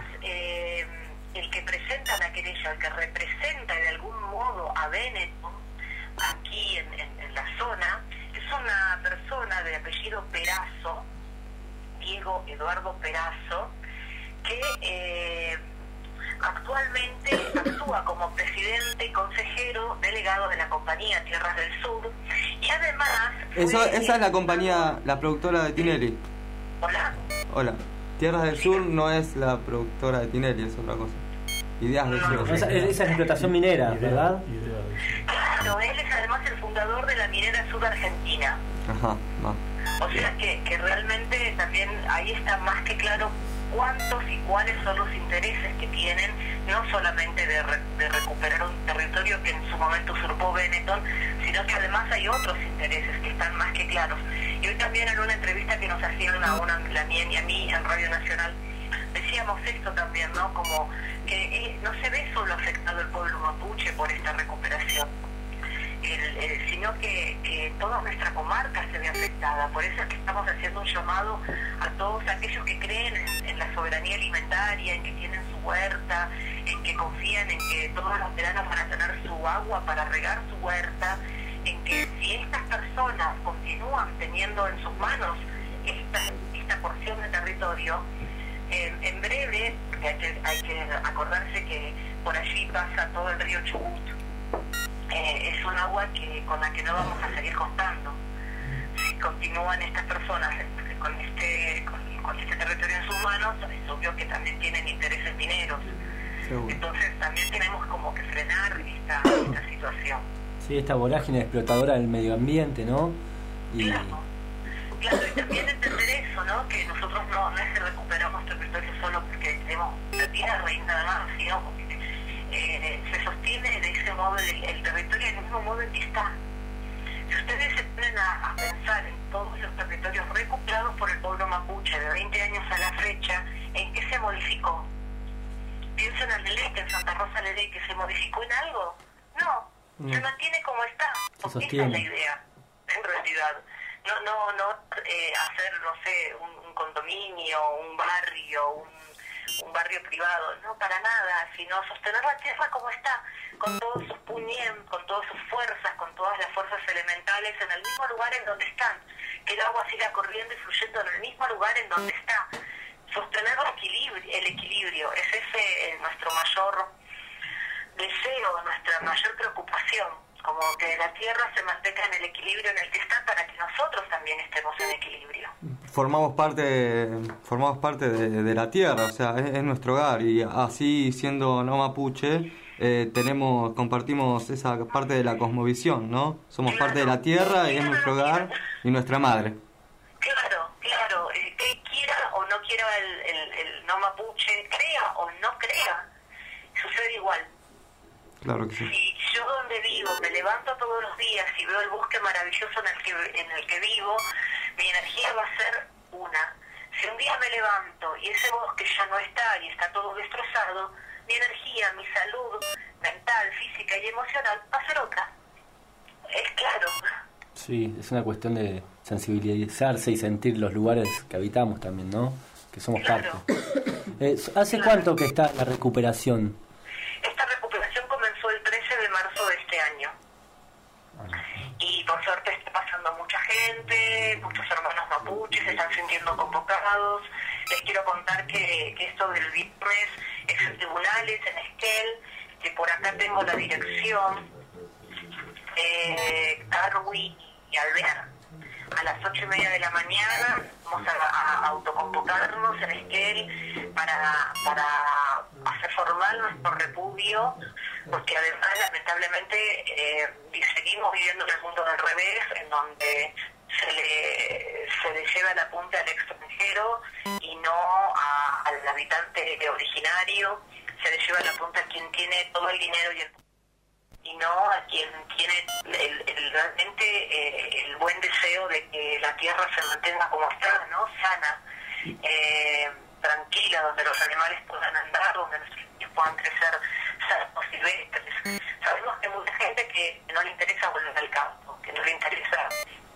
el que presenta la querella, el que representa de algún modo a Benetton aquí en la zona, es una persona de apellido Perazo, Diego Eduardo Perazo, que actualmente actúa como presidente y consejero delegado de la compañía Tierras del Sur, y además... Esa es la compañía, la productora de Tinelli. Hola. Tierras del Sur no es la productora de Tinelli, es otra cosa. Ideas del Sur. Esa es explotación minera, ¿verdad? Claro, él es además el fundador de la Minera Sur Argentina. Ajá, va. O sea que realmente también ahí está más que claro cuántos y cuáles son los intereses que tienen, no solamente de recuperar un territorio que en su momento usurpó Benetton, sino que además hay otros intereses que están más que claros. Y hoy también en una entrevista que nos hacían la mía y a mí en Radio Nacional, decíamos esto también, ¿no? Como que no se ve solo afectado el pueblo mapuche por esta recuperación, sino que toda nuestra comarca se ve afectada. Por eso es que estamos haciendo un llamado a todos aquellos que creen en la soberanía alimentaria, en que tienen su huerta, en que confían en que todos los veranos van a tener su agua para regar su huerta, en que si estas personas continúan teniendo en sus manos esta porción de territorio, en breve, porque hay que acordarse que por allí pasa todo el río Chubut, es un agua con la que no vamos a seguir contando. Si continúan estas personas con este territorio en sus manos, es obvio que también tienen intereses mineros. Seguro. Entonces también tenemos como que frenar esta situación. Sí, esta vorágine explotadora del medio ambiente, ¿no? Claro, y también entender eso, ¿no? Que nosotros no es que recuperamos territorio solo porque tenemos la tierra y nada más, sino porque se sostiene de ese modo el territorio del mismo modo en que está. Si ustedes se ponen a pensar en todos los territorios recuperados por el pueblo mapuche de 20 años a la fecha, ¿en qué se modificó? Piensen en Leleque, en Santa Rosa Leleque, ¿se modificó en algo? No, se mantiene como está, porque esa es la idea, en realidad. No hacer, no sé, un condominio, un barrio, un barrio privado, no para nada, sino sostener la tierra como está, con todos sus puñem, con todas sus fuerzas, con todas las fuerzas elementales en el mismo lugar en donde están, que el agua siga corriendo y fluyendo en el mismo lugar en donde está, sostener el equilibrio, es ese nuestro mayor deseo, nuestra mayor preocupación, como que la tierra se mantenga en el equilibrio en el que está para que nosotros también estemos en equilibrio. Formamos parte de la tierra, o sea, es nuestro hogar, y así siendo no mapuche compartimos esa parte de la cosmovisión, ¿no? Somos parte de la tierra y es nuestro hogar y nuestra madre. Claro, que quiera o no quiera el no mapuche, crea o no crea, sucede igual. Claro que sí. Si yo donde vivo me levanto todos los días y veo el bosque maravilloso en el que vivo, mi energía va a ser una. Si un día me levanto y ese bosque ya no está y está todo destrozado, mi energía, mi salud mental, física y emocional va a ser otra. Es claro. Sí, es una cuestión de sensibilizarse y sentir los lugares que habitamos también, ¿no? Que somos parte. ¿Hace cuánto que está la recuperación? Esta recuperación comenzó el 13 de marzo de este año. Y por suerte está pasando mucha gente, muchos hermanos mapuches se están sintiendo convocados. Les quiero contar que esto del viernes es en tribunales, en Esquel, que por acá tengo la dirección, Carwi y Alvear. A las 8:30 de la mañana vamos a autoconvocarnos en Esquel para hacer formal nuestro repudio, porque además lamentablemente seguimos viviendo en el mundo del revés, en donde se le lleva la punta al extranjero y no al habitante originario, se le lleva la punta a quien tiene todo el dinero y no a quien tiene realmente el buen deseo de que la tierra se mantenga como está, ¿no? Sana, tranquila, donde los animales puedan andar, donde los niños puedan crecer sanos, silvestres. Sabemos que hay mucha gente que no le interesa volver al campo, que no le interesa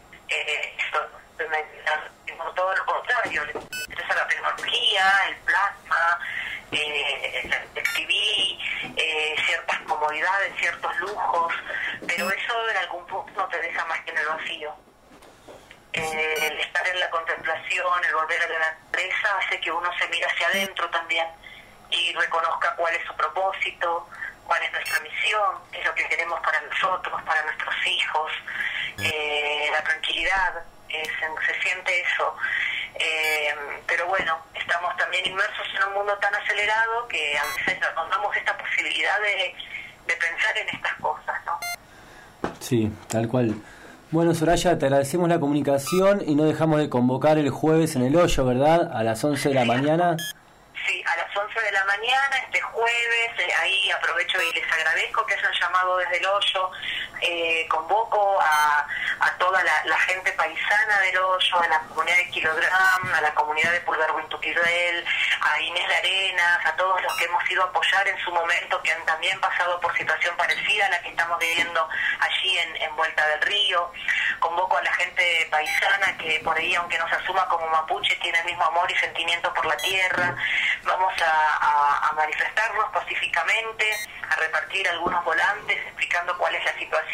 todo lo contrario, le interesa la tecnología, el plasma, escribir, ciertas comodidades, ciertos lujos, pero eso en algún punto no te deja más que en el vacío. El estar en la contemplación, el volver a la naturaleza hace que uno se mire hacia adentro también y reconozca cuál es su propósito, cuál es nuestra misión, qué es lo que queremos para nosotros, para nuestros hijos, la tranquilidad, se siente eso. Pero bueno, estamos también inmersos en un mundo tan acelerado que a veces nos damos esta posibilidad de pensar en estas cosas, ¿no? Sí, tal cual. Bueno, Soraya, te agradecemos la comunicación y no dejamos de convocar el jueves en El Hoyo, ¿verdad? A las 11 de la mañana. Sí, a las 11 de la mañana, este jueves, ahí aprovecho y les agradezco que hayan llamado desde El Hoyo. Convoco a toda la gente paisana del Hoyo, a la comunidad de Kilogram, a la comunidad de Pulverwintuquirel, a Inés de Arenas, a todos los que hemos ido a apoyar en su momento, que han también pasado por situación parecida a la que estamos viviendo allí en Vuelta del Río. Convoco a la gente paisana que por ahí, aunque no se asuma como mapuche, tiene el mismo amor y sentimiento por la tierra. Vamos a manifestarnos pacíficamente, a repartir algunos volantes explicando cuál es la situación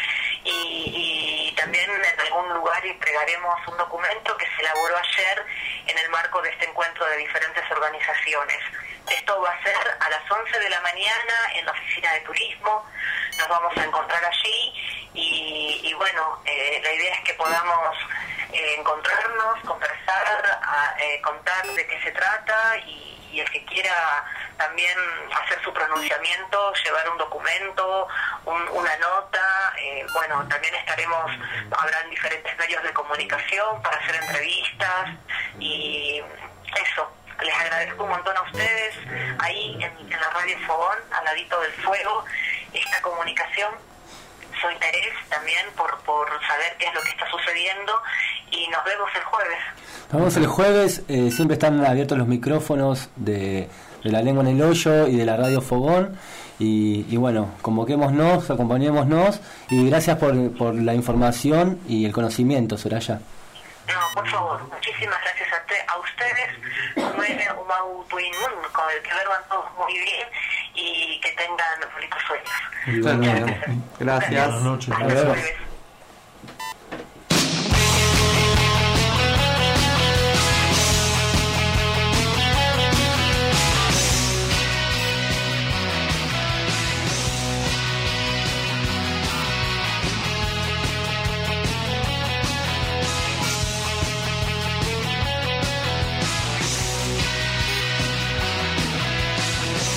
y también en algún lugar entregaremos un documento que se elaboró ayer en el marco de este encuentro de diferentes organizaciones. Esto va a ser a las 11 de la mañana en la oficina de turismo, nos vamos a encontrar allí y bueno, la idea es que podamos encontrarnos, conversar, contar de qué se trata y el que quiera también hacer su pronunciamiento, llevar un documento, una nota, bueno, también habrán diferentes medios de comunicación para hacer entrevistas y eso. Les agradezco un montón a ustedes ahí en la Radio Fogón, al ladito del fuego, esta comunicación, su interés también por saber qué es lo que está sucediendo y nos vemos el jueves. Nos vemos el jueves, siempre están abiertos los micrófonos de La Lengua en el Hoyo y de la Radio Fogón y bueno, convoquémonos, acompañémonos y gracias por la información y el conocimiento, Soraya. No, por favor, muchísimas gracias a ustedes, con el que verban todos muy bien y que tengan bonitos sueños. Gracias. Buenas noches.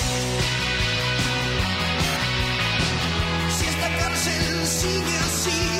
Si esta cárcel sigue así,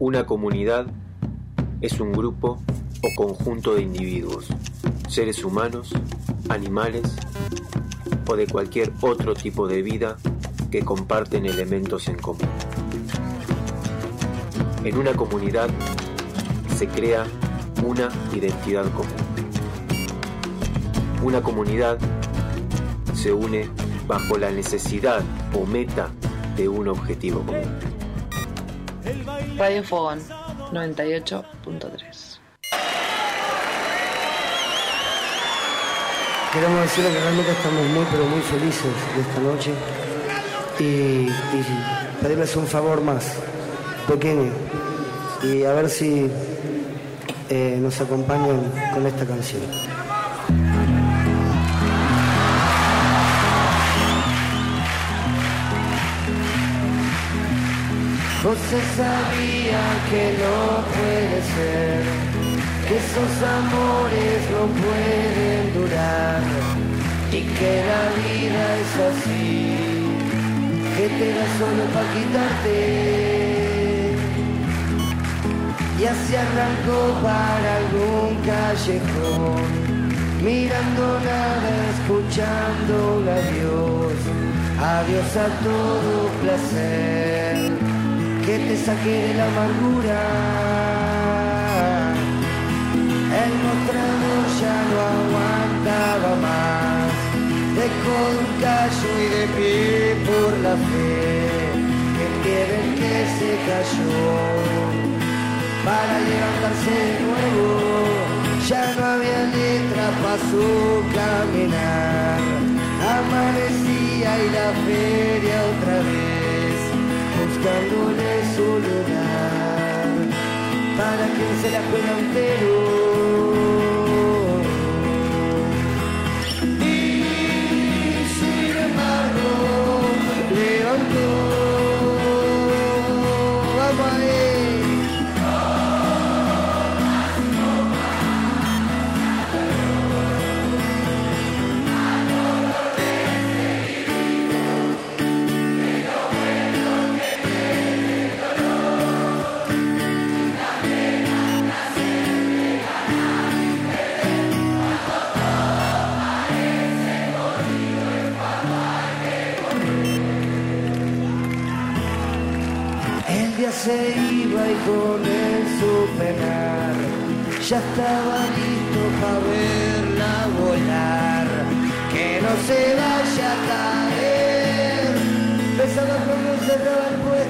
Una comunidad es un grupo o conjunto de individuos, seres humanos, animales o de cualquier otro tipo de vida que comparten elementos en común. En una comunidad se crea una identidad común. Una comunidad se une bajo la necesidad o meta de un objetivo común. Radio Fogón 98.3. Queremos decirle que realmente estamos muy pero muy felices de esta noche y pedirles un favor más pequeño y a ver si nos acompañan con esta canción. José sabía que no puede ser, que esos amores no pueden durar y que la vida es así, que te da solo para quitarte. Y así arrancó para algún callejón, mirando nada, escuchando un adiós, adiós a todo placer que te saque de la amargura. El mostrador ya no aguantaba más, dejó un callo y de pie por la fe, el pie del que se cayó. Para levantarse de nuevo, ya no había letra para su caminar. Amanecía y la feria otra vez, buscándole su lugar, para que se la juega entero. Y sin embargo, levantó, vamos a ir. Se iba y con él su penar ya estaba listo para verla volar, que no se vaya a caer, pensaba cuando cerraba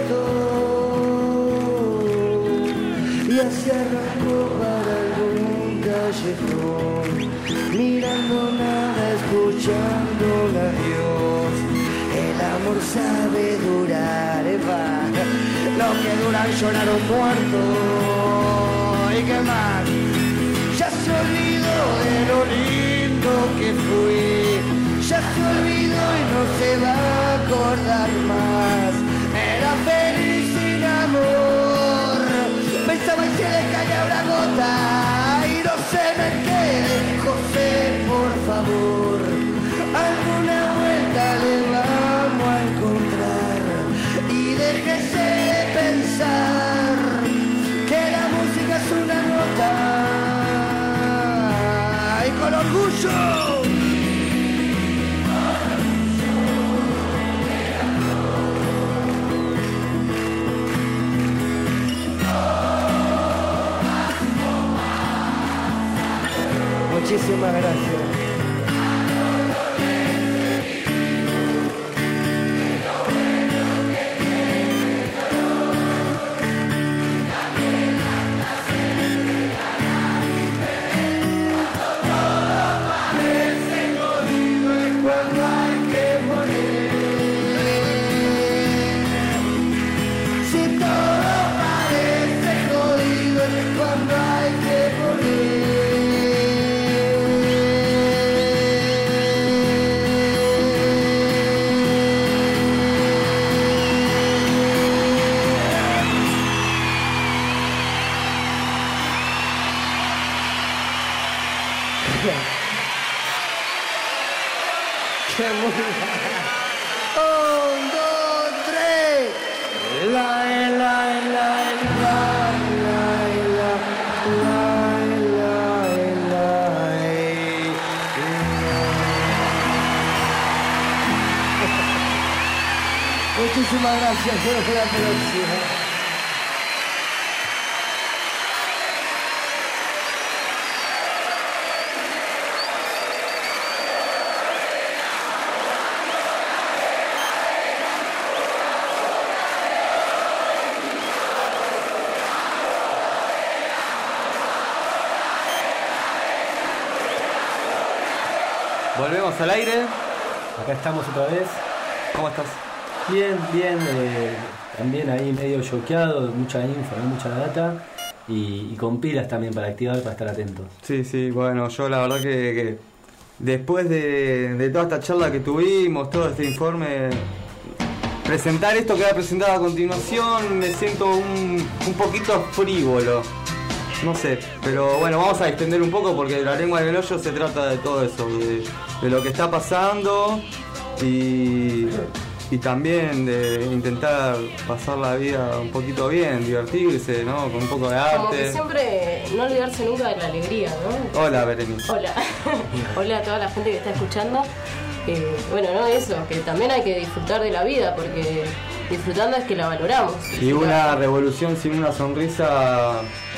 el puesto, y así arrancó para algún callejón, mirando nada, escuchando un adiós. El amor sabe durar, Eva. Los que duran lloraron muertos. ¿Y qué más? Ya se olvidó de lo lindo que fui. Ya se olvidó y no se va a acordar más. Era feliz sin amor. Pensaba y se le caía una gota. Y no se me quede, José, por favor. Alguna vuelta le vamos a encontrar. Y déjese de pensar que la música es una nota. Y con orgullo. Muchísimas gracias. Qué muy... 1, 2, 3. La. Muchísimas gracias, yo nos vemos la próxima. Volvemos al aire. Acá estamos otra vez. ¿Cómo estás? Bien, bien. También ahí medio choqueado, mucha info, mucha data. Y con pilas también para activar, para estar atentos. Sí, bueno, yo la verdad que después de toda esta charla que tuvimos, todo este informe, presentar esto que voy a presentar a continuación, me siento un poquito frívolo. No sé, pero bueno, vamos a extender un poco porque La Lengua en el Hoyo se trata de todo eso, de lo que está pasando y también de intentar pasar la vida un poquito bien, divertirse, ¿no? Con un poco de arte. Como que siempre no olvidarse nunca de la alegría, ¿no? Hola, Berenice. Hola. Hola a toda la gente que está escuchando. Bueno, no eso, que también hay que disfrutar de la vida porque disfrutando es que la valoramos. Y una revolución sin una sonrisa...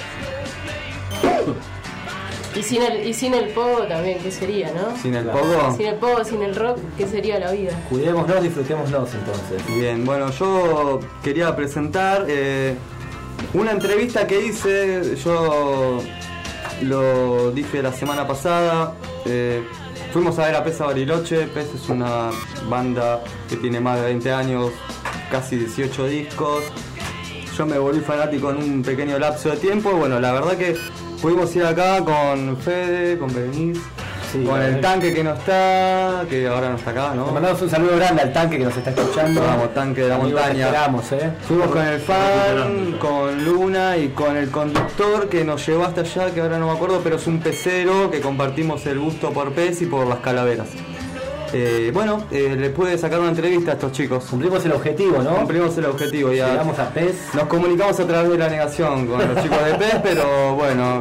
Y sin el pogo también, ¿qué sería, no? ¿Sin el pogo? Sin el pogo, sin el rock, ¿qué sería la vida? Cuidémonos, disfrutémonos entonces. Bien, bueno, yo quería presentar una entrevista que hice, yo lo dije la semana pasada, fuimos a ver a Pez a Bariloche. Pez es una banda que tiene más de 20 años, casi 18 discos. Yo me volví fanático en un pequeño lapso de tiempo. Bueno, la verdad que pudimos ir acá con Fede, con Berenice, con el Tanque que no está, que ahora no está acá, ¿no? Le mandamos un saludo grande al Tanque que nos está escuchando. Vamos, Tanque de la montaña. Esperamos, Fuimos con el fan, con Luna y con el conductor que nos llevó hasta allá, que ahora no me acuerdo, pero es un pecero que compartimos el gusto por pez y por las calaveras. Bueno, le pude sacar una entrevista a estos chicos. Cumplimos el objetivo, ¿no? Cumplimos el objetivo. Ya llegamos a Pez. Nos comunicamos a través de la negación con los chicos de Pez, pero bueno,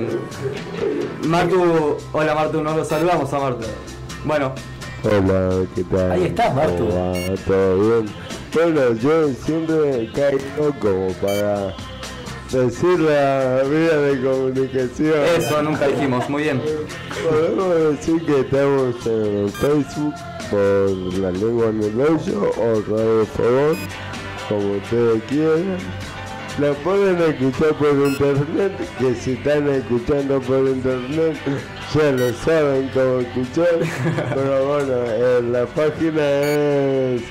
Martu, hola Martu, nos lo saludamos a Martu. Bueno. Hola, ¿qué tal? Ahí estás, Martu. ¿Todo bien? Bueno, yo siempre caigo como para decir la vía de comunicación. Eso nunca dijimos, muy bien. Podemos decir que estamos en Facebook por La Lengua en el Hoyo o Radio Fogón, como ustedes quieran. La pueden escuchar por internet, que si están escuchando por internet ya lo saben cómo escuchar. Pero bueno, la página es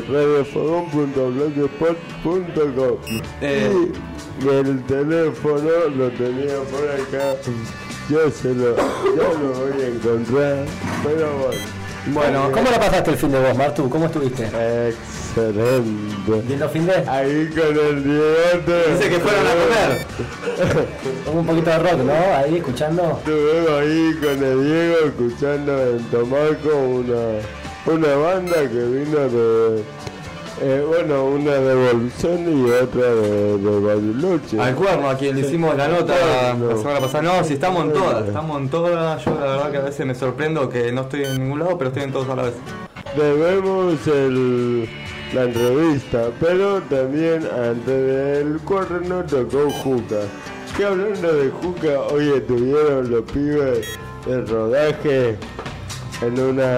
radiofogón.blogspot.com y el teléfono lo tenía por acá. Ya lo voy a encontrar, pero bueno. Bueno, ¿cómo la pasaste el fin de vos, Martu? ¿Cómo estuviste? Excelente. ¿Bien los fin de? Ahí con el Diegote. Dice que fueron a comer. Un poquito de rock, ¿no? Ahí escuchando. Estuvimos ahí con el Diego escuchando en Tomaco una banda que vino de... una de Bolsón y otra de Bariloche. Al Cuerno, a quien le hicimos la nota la semana pasada. No, si estamos en todas, Yo la verdad que a veces me sorprendo que no estoy en ningún lado, pero estoy en todos a la vez. Debemos la entrevista, pero también antes del Cuerno tocó Juca. Que hablando de Juca, hoy estuvieron los pibes de rodaje en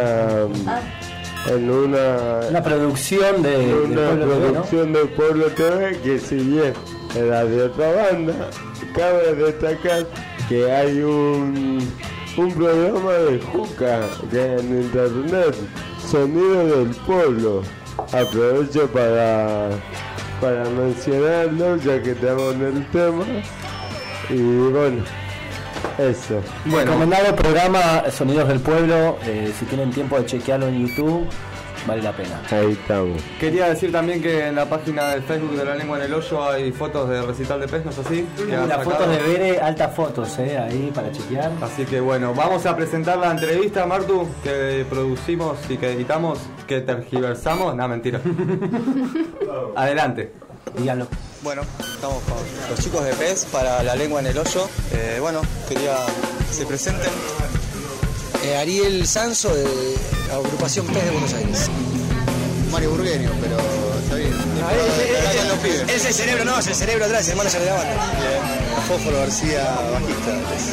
una producción de Pueblo TV, que si bien era de otra banda, cabe destacar que hay un programa de Juca que en internet, Sonido del Pueblo. Aprovecho para mencionarlo ya que estamos en el tema. Y bueno, eso. Bueno, recomendado programa Sonidos del Pueblo. Si tienen tiempo de chequearlo en YouTube, vale la pena. Ahí estamos. Quería decir también que en la página del Facebook de La Lengua en el Hoyo hay fotos de recital de Pez, ¿no es así? Las fotos de Bere, altas fotos, ahí para chequear. Así que bueno, vamos a presentar la entrevista, Martu, que producimos y que editamos, que tergiversamos. No, mentira. Adelante. Díganlo. Bueno, estamos con los chicos de Pez para La Lengua en el Hoyo. Quería que se presenten. Ariel Sanso, de la agrupación Pez de Buenos Aires. Mario Burgueño, pero está bien. Es el cerebro, no, es el cerebro atrás, el manager de la banda. Fósforo García, bajista.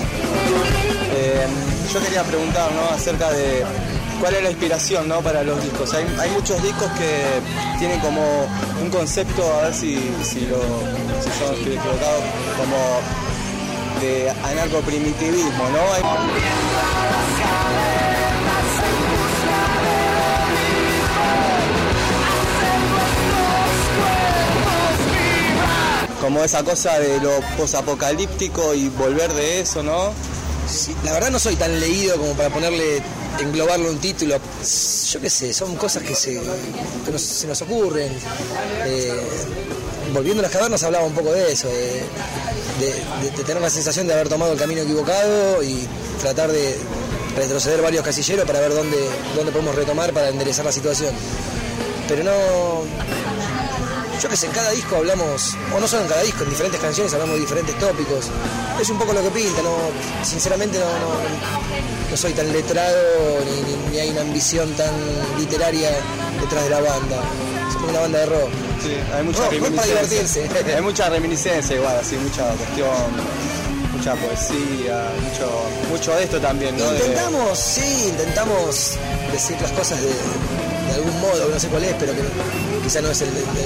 Yo quería preguntar, ¿no?, acerca de cuál es la inspiración, ¿no?, para los discos. Hay muchos discos que tienen como un concepto, a ver si yo estoy equivocado, como de anarcoprimitivismo, ¿no? Como esa cosa de lo posapocalíptico y volver de eso, ¿no? Sí, la verdad no soy tan leído como para englobarlo en un título. Yo qué sé, son cosas que se nos ocurren. Volviendo a las cavernas hablaba un poco de eso, de tener la sensación de haber tomado el camino equivocado y tratar de retroceder varios casilleros para ver dónde podemos retomar para enderezar la situación. Pero no... Yo que sé, en cada disco hablamos, o no solo en cada disco, en diferentes canciones hablamos de diferentes tópicos. Es un poco lo que pinta, sinceramente no soy tan letrado ni hay una ambición tan literaria detrás de la banda. Somos una banda de rock. Sí, hay mucha reminiscencia. Para divertirse. Hay mucha reminiscencia igual, así, mucha cuestión, mucha poesía, mucho de esto también, ¿no? Intentamos decir las cosas de algún modo, no sé cuál es, pero que quizá no es el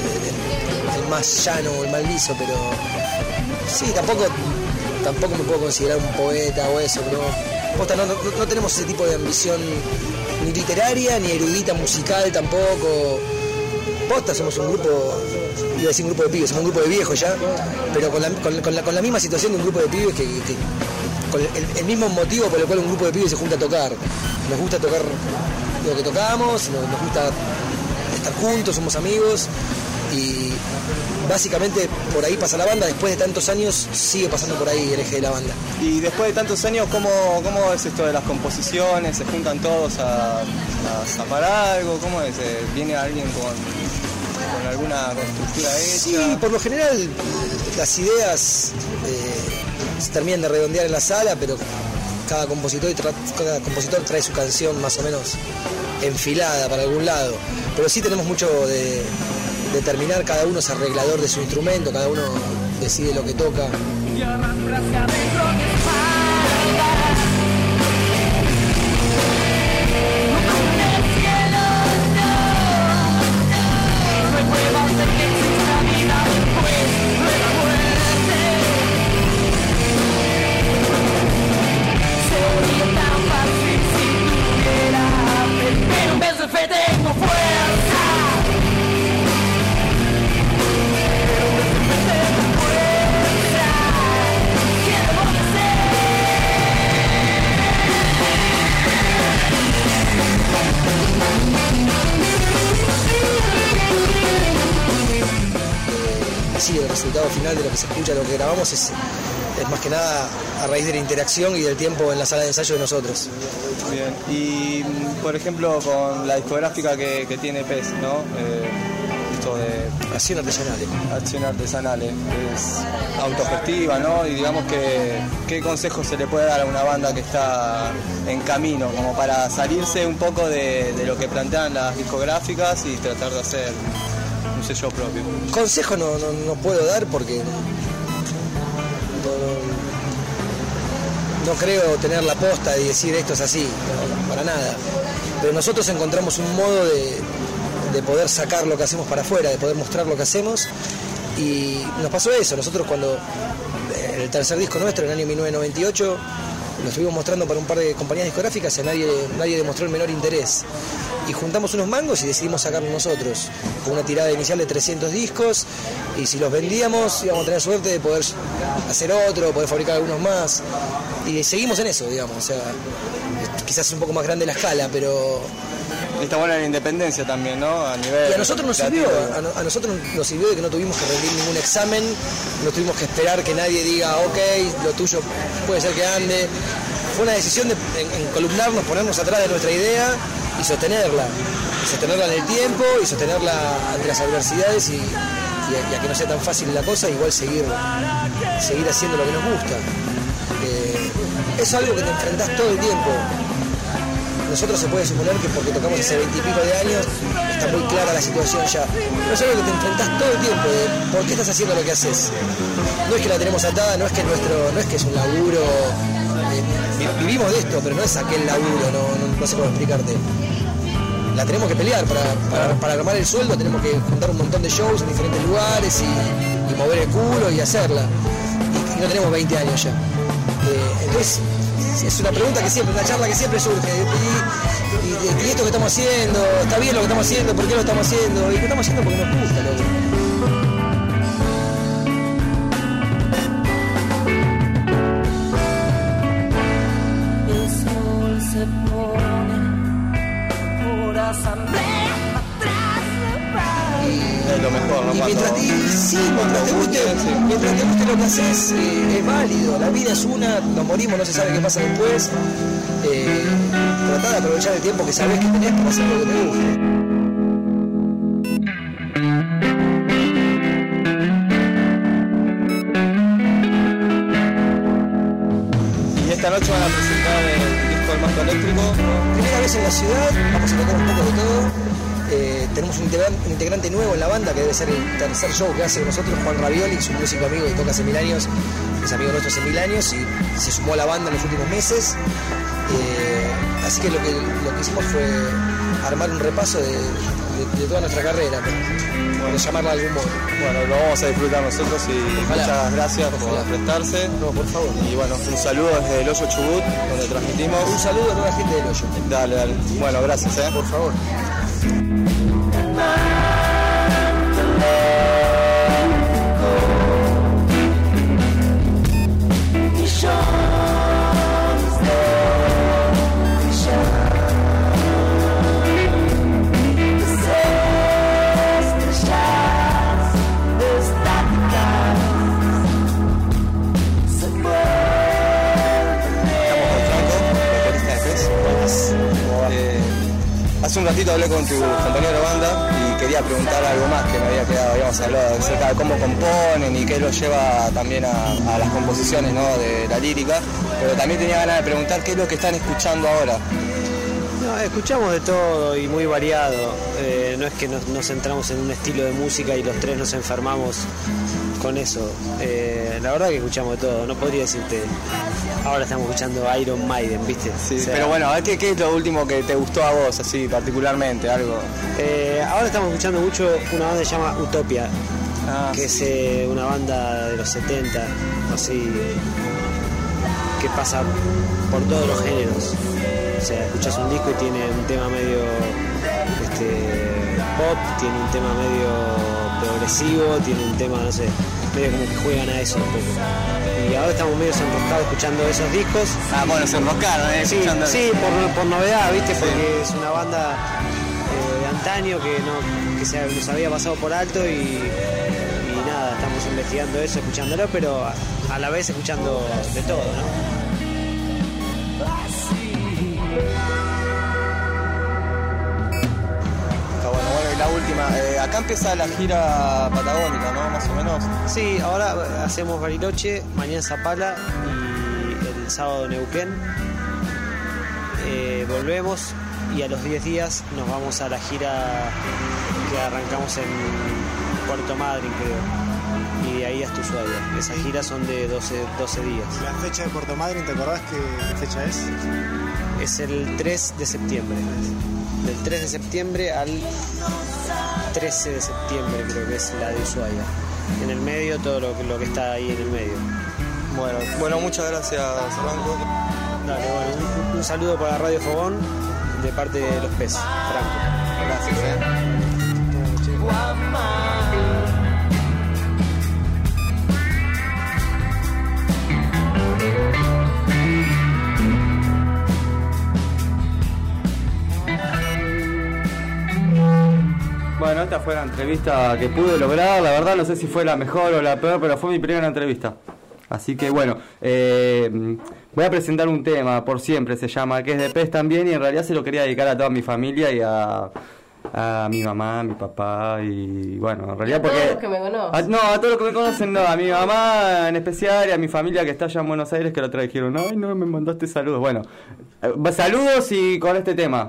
más llano o el más liso, pero sí, tampoco me puedo considerar un poeta o eso, pero posta, no tenemos ese tipo de ambición ni literaria ni erudita musical tampoco. Posta, somos un grupo, iba a decir un grupo de pibes, somos un grupo de viejos ya, pero con la misma situación de un grupo de pibes que con el mismo motivo por el cual un grupo de pibes se junta a tocar. Nos gusta tocar lo que tocamos, nos gusta estar juntos, somos amigos y básicamente por ahí pasa la banda. Después de tantos años sigue pasando por ahí el eje de la banda. Y después de tantos años, ¿cómo es esto de las composiciones? ¿Se juntan todos a zapar algo? ¿Cómo es? ¿Viene alguien con alguna estructura hecha? Sí, por lo general las ideas se terminan de redondear en la sala, pero cada compositor trae su canción más o menos enfilada para algún lado. Pero sí tenemos mucho de terminar, cada uno es arreglador de su instrumento, cada uno decide lo que toca. Sí, el resultado final de lo que se escucha, de lo que grabamos es más que nada a raíz de la interacción y del tiempo en la sala de ensayo de nosotros. Bien, y por ejemplo con la discográfica que tiene PES, ¿no? Esto de Acción Artesanales, es autogestiva, ¿no? Y digamos que ¿qué consejo se le puede dar a una banda que está en camino, como para salirse un poco de lo que plantean las discográficas y tratar de hacer un sello propio? Consejo no puedo dar porque no creo tener la posta de decir esto es así, no, para nada. Pero nosotros encontramos un modo de poder sacar lo que hacemos para afuera, de poder mostrar lo que hacemos, y nos pasó eso. Nosotros cuando el tercer disco nuestro, en el año 1998, lo estuvimos mostrando para un par de compañías discográficas y nadie demostró el menor interés. Y juntamos unos mangos y decidimos sacarlo nosotros, con una tirada inicial de 300 discos, y si los vendíamos íbamos a tener suerte de poder hacer otro, poder fabricar algunos más, y seguimos en eso, digamos. O sea, quizás es un poco más grande la escala, pero... Está buena la independencia también, ¿no? A nivel... Y a nosotros nos sirvió, a nosotros nos sirvió de que no tuvimos que rendir ningún examen, no tuvimos que esperar que nadie diga, ok, lo tuyo puede ser que ande. Fue una decisión de encolumnarnos, ponernos atrás de nuestra idea y sostenerla en el tiempo y sostenerla ante las adversidades y a que no sea tan fácil la cosa, igual seguir haciendo lo que nos gusta. Es algo que te enfrentás todo el tiempo. nosotros se puede suponer que porque tocamos hace 20 y pico de años, está muy clara la situación ya. No es algo que te enfrentás todo el tiempo, de por qué estás haciendo lo que haces. No es que la tenemos atada, no es que es un laburo, vivimos de esto, pero no es aquel laburo, no sé cómo explicarte. La tenemos que pelear, para armar el sueldo tenemos que juntar un montón de shows en diferentes lugares y mover el culo y hacerla. Y no tenemos 20 años ya. Entonces, es una pregunta que siempre, una charla que siempre surge. Y esto que estamos haciendo, ¿está bien lo que estamos haciendo? ¿Por qué lo estamos haciendo? Y lo estamos haciendo porque nos gusta, loco. El sol se pone por asamblea es lo mejor, ¿no? Y mientras te guste lo que haces, es válido. La vida es una, nos morimos, no se sabe qué pasa después. Tratá de aprovechar el tiempo que sabés que tenés para hacer lo que te gusta. Y esta noche van a presentar el disco del Manto Eléctrico. Primera vez en la ciudad, vamos a tocar un poco de todo. Tenemos un integrante nuevo en la banda que debe ser el tercer show que hace con nosotros, Juan Ravioli, que es un músico amigo que toca hace 1000 años, es amigo nuestro hace 1000 años y se sumó a la banda en los últimos meses. Así que lo que hicimos fue armar un repaso de toda nuestra carrera, por llamarla de algún modo. Bueno, lo vamos a disfrutar nosotros y muchas gracias por prestarse. No, por favor. Y bueno, un saludo desde el Hoyo Chubut, donde transmitimos. Un saludo a toda la gente del Hoyo. Dale. Bueno, gracias, por favor. Hace un ratito hablé con tu compañero de banda y quería preguntar algo más que me había quedado. Habíamos hablado acerca de cómo componen y qué los lleva también a las composiciones, ¿no?, de la lírica, pero también tenía ganas de preguntar qué es lo que están escuchando ahora. No, escuchamos de todo y muy variado. No es que nos centramos en un estilo de música y los tres nos enfermamos con eso. La verdad que escuchamos de todo. No podría decirte, ahora estamos escuchando Iron Maiden, ¿viste? Sí, o sea, pero bueno, ¿qué es lo último que te gustó a vos, así particularmente? Algo. Ahora estamos escuchando mucho una banda que se llama Utopia, que es una banda de los 70, así, que pasa por todos los géneros. O sea, escuchas un disco y tiene un tema medio pop, tiene un tema medio progresivo, tiene un tema, no sé, medio como que juegan a eso un poco. Y ahora estamos medio enroscados escuchando esos discos. Bueno, se enroscaron, sí, escuchando. Sí, por novedad, ¿viste? Porque es una banda de antaño que nos había pasado por alto y nada, estamos investigando eso, escuchándolo, pero a la vez escuchando de todo, ¿no? La última, acá empieza la gira patagónica, ¿no? Más o menos. Sí, ahora hacemos Bariloche, mañana Zapala y el sábado Neuquén. Volvemos y a los 10 días nos vamos a la gira que arrancamos en Puerto Madryn, creo. Y de ahí hasta Ushuaia. Esas giras son de 12 días. ¿La fecha de Puerto Madryn, te acordás qué fecha es? Es el 3 de septiembre. Del 3 de septiembre al 13 de septiembre creo que es la de Ushuaia. En el medio, todo lo que está ahí en el medio. Bueno, muchas gracias, Franco. Dale, bueno, un saludo para Radio Fogón de parte de Los Pez, Franco. Gracias, Bueno, esta fue la entrevista que pude lograr. La verdad no sé si fue la mejor o la peor, pero fue mi primera entrevista. Así que bueno, voy a presentar un tema, Por Siempre se llama, que es de Pez también, y en realidad se lo quería dedicar a toda mi familia y a mi mamá, a mi papá y bueno, en realidad porque... A todos los que me conocen. A todos los que me conocen no, a mi mamá en especial y a mi familia que está allá en Buenos Aires, que la otra vez dijeron, ay no, me mandaste saludos. Bueno, Saludos y con este tema.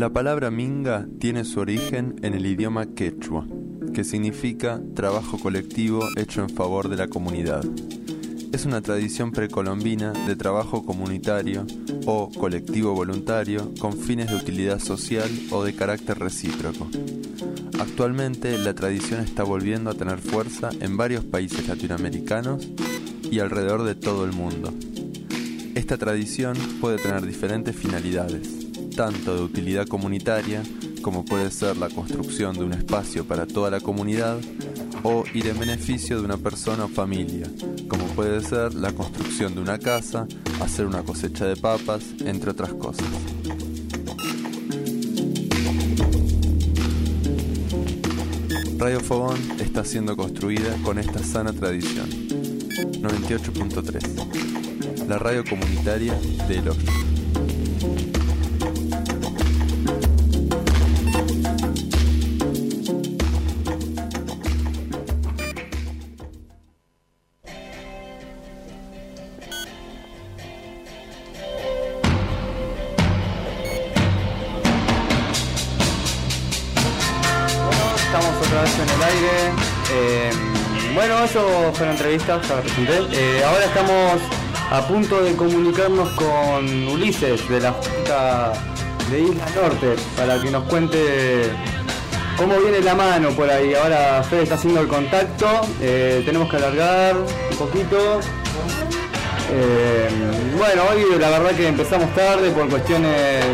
La palabra minga tiene su origen en el idioma quechua, que significa trabajo colectivo hecho en favor de la comunidad. Es una tradición precolombina de trabajo comunitario o colectivo voluntario con fines de utilidad social o de carácter recíproco. Actualmente la tradición está volviendo a tener fuerza en varios países latinoamericanos y alrededor de todo el mundo. Esta tradición puede tener diferentes finalidades, tanto de utilidad comunitaria, como puede ser la construcción de un espacio para toda la comunidad, o ir en beneficio de una persona o familia, como puede ser la construcción de una casa, hacer una cosecha de papas, entre otras cosas. Radio Fogón está siendo construida con esta sana tradición. 98.3, la radio comunitaria de El Hoyo. Bueno, eso fue la entrevista, ya la presenté. Ahora estamos a punto de comunicarnos con Ulises de la Junta de Isla Norte para que nos cuente cómo viene la mano por ahí. Ahora Fede está haciendo el contacto, tenemos que alargar un poquito. Bueno, hoy la verdad que empezamos tarde por cuestiones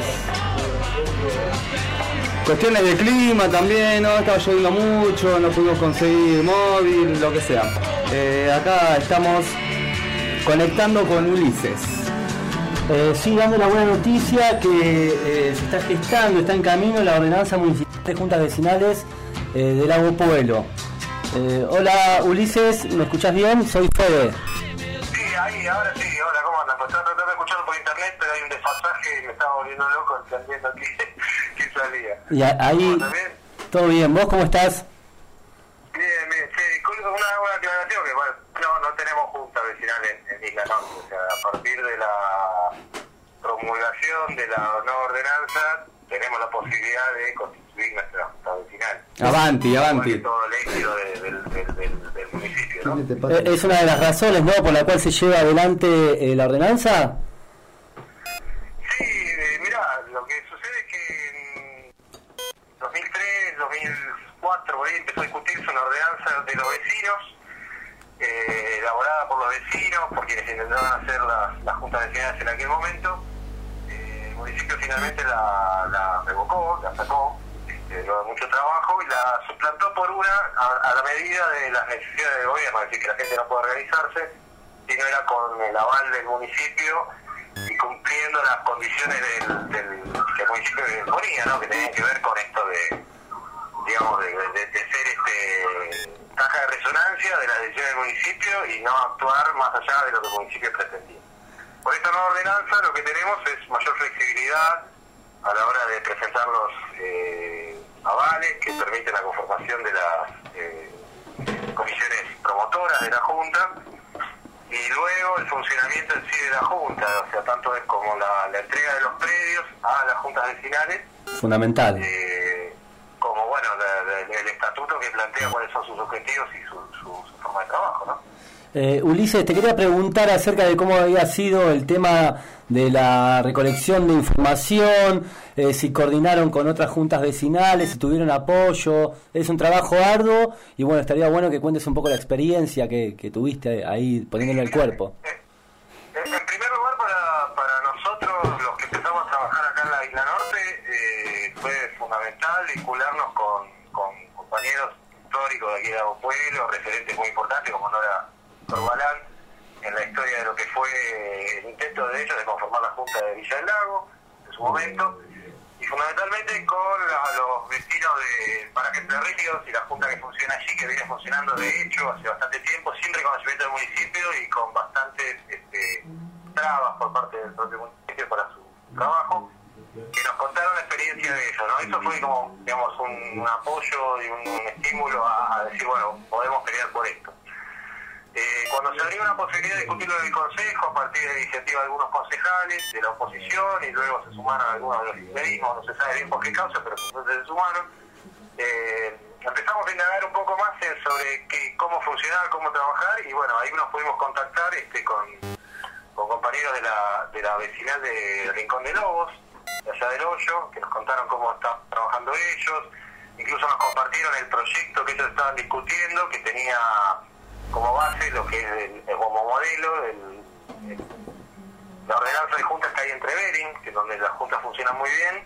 de clima también, ¿no? Estaba lloviendo mucho, no pudimos conseguir móvil, lo que sea. Acá estamos conectando con Ulises. Sí, dando la buena noticia que se está gestando, está en camino la ordenanza municipal de juntas vecinales de Lago Pueblo. Hola Ulises, ¿me escuchás bien? Soy Fede. Sí, ahí, ahora sí, hola, ¿cómo andan? Pues estaba tratando de escucharlo por internet, pero hay un desfasaje y me estaba volviendo loco entendiendo que salía. Y ahí, todo bien, ¿vos cómo estás? Bien, sí, una aclaración que bueno, no tenemos junta vecinal en Isla Norte, o sea, a partir de la promulgación de la nueva ordenanza tenemos la posibilidad de constituir nuestra junta vecinal. Avanti. Todo el éxito del municipio, ¿no? Es una de las razones, ¿no?, por la cual se lleva adelante la ordenanza. Sí, mirá, lo que sucede es que en 2003, 2004, por ahí empezó a discutirse una ordenanza de los vecinos, elaborada por los vecinos, por quienes intentaban hacer las juntas vecinales en aquel momento. El municipio finalmente la revocó, la sacó, luego de mucho trabajo, y la suplantó por una a la medida de las necesidades del gobierno, es decir, que la gente no puede organizarse, sino era con el aval del municipio y cumpliendo las condiciones que el municipio ponía, ¿no?, que tenían que ver con esto de ser caja de resonancia de las decisiones del municipio y no actuar más allá de lo que el municipio pretendía. Por esta nueva ordenanza lo que tenemos es mayor flexibilidad a la hora de presentar los avales que permiten la conformación de las comisiones promotoras de la Junta, y luego el funcionamiento en sí de la Junta, o sea, tanto es como la entrega de los predios a las juntas vecinales. Fundamental. Como, bueno, el estatuto que plantea cuáles son sus objetivos y su forma de trabajo, ¿no? Ulises, te quería preguntar acerca de cómo había sido el tema de la recolección de información, si coordinaron con otras juntas vecinales, si tuvieron apoyo. Es un trabajo arduo y bueno, estaría bueno que cuentes un poco la experiencia que tuviste ahí poniéndole el cuerpo. En primer lugar, para nosotros, los que empezamos a trabajar acá en la Isla Norte, fue fundamental vincularnos con compañeros históricos de aquí de Lago Pueblo, referentes muy importantes como Nora Corbalán, en la historia de lo que fue el intento de ellos de conformar la Junta de Villa del Lago en su momento, y fundamentalmente con los vecinos de Paraje Entre Ríos y la Junta que funciona allí, que viene funcionando de hecho hace bastante tiempo, sin reconocimiento del municipio y con bastantes trabas por parte del propio municipio para su trabajo, que nos contaron la experiencia de ellos, ¿no? Eso fue como, digamos, un apoyo y un estímulo a decir, bueno, podemos pelear por esto. cuando se abrió una posibilidad de discutirlo en el Consejo, a partir de la iniciativa de algunos concejales de la oposición, y luego se sumaron algunos de los kirchnerismos, no se sabe bien por qué causa, pero entonces se sumaron, empezamos a indagar un poco más sobre cómo funcionar, cómo trabajar, y bueno, ahí nos pudimos contactar con compañeros de la vecinal de Rincón de Lobos, de allá del Hoyo, que nos contaron cómo estaban trabajando ellos. Incluso nos compartieron el proyecto que ellos estaban discutiendo, que tenía como base lo que es como modelo la ordenanza de juntas que hay entre Bering, que es donde las juntas funcionan muy bien,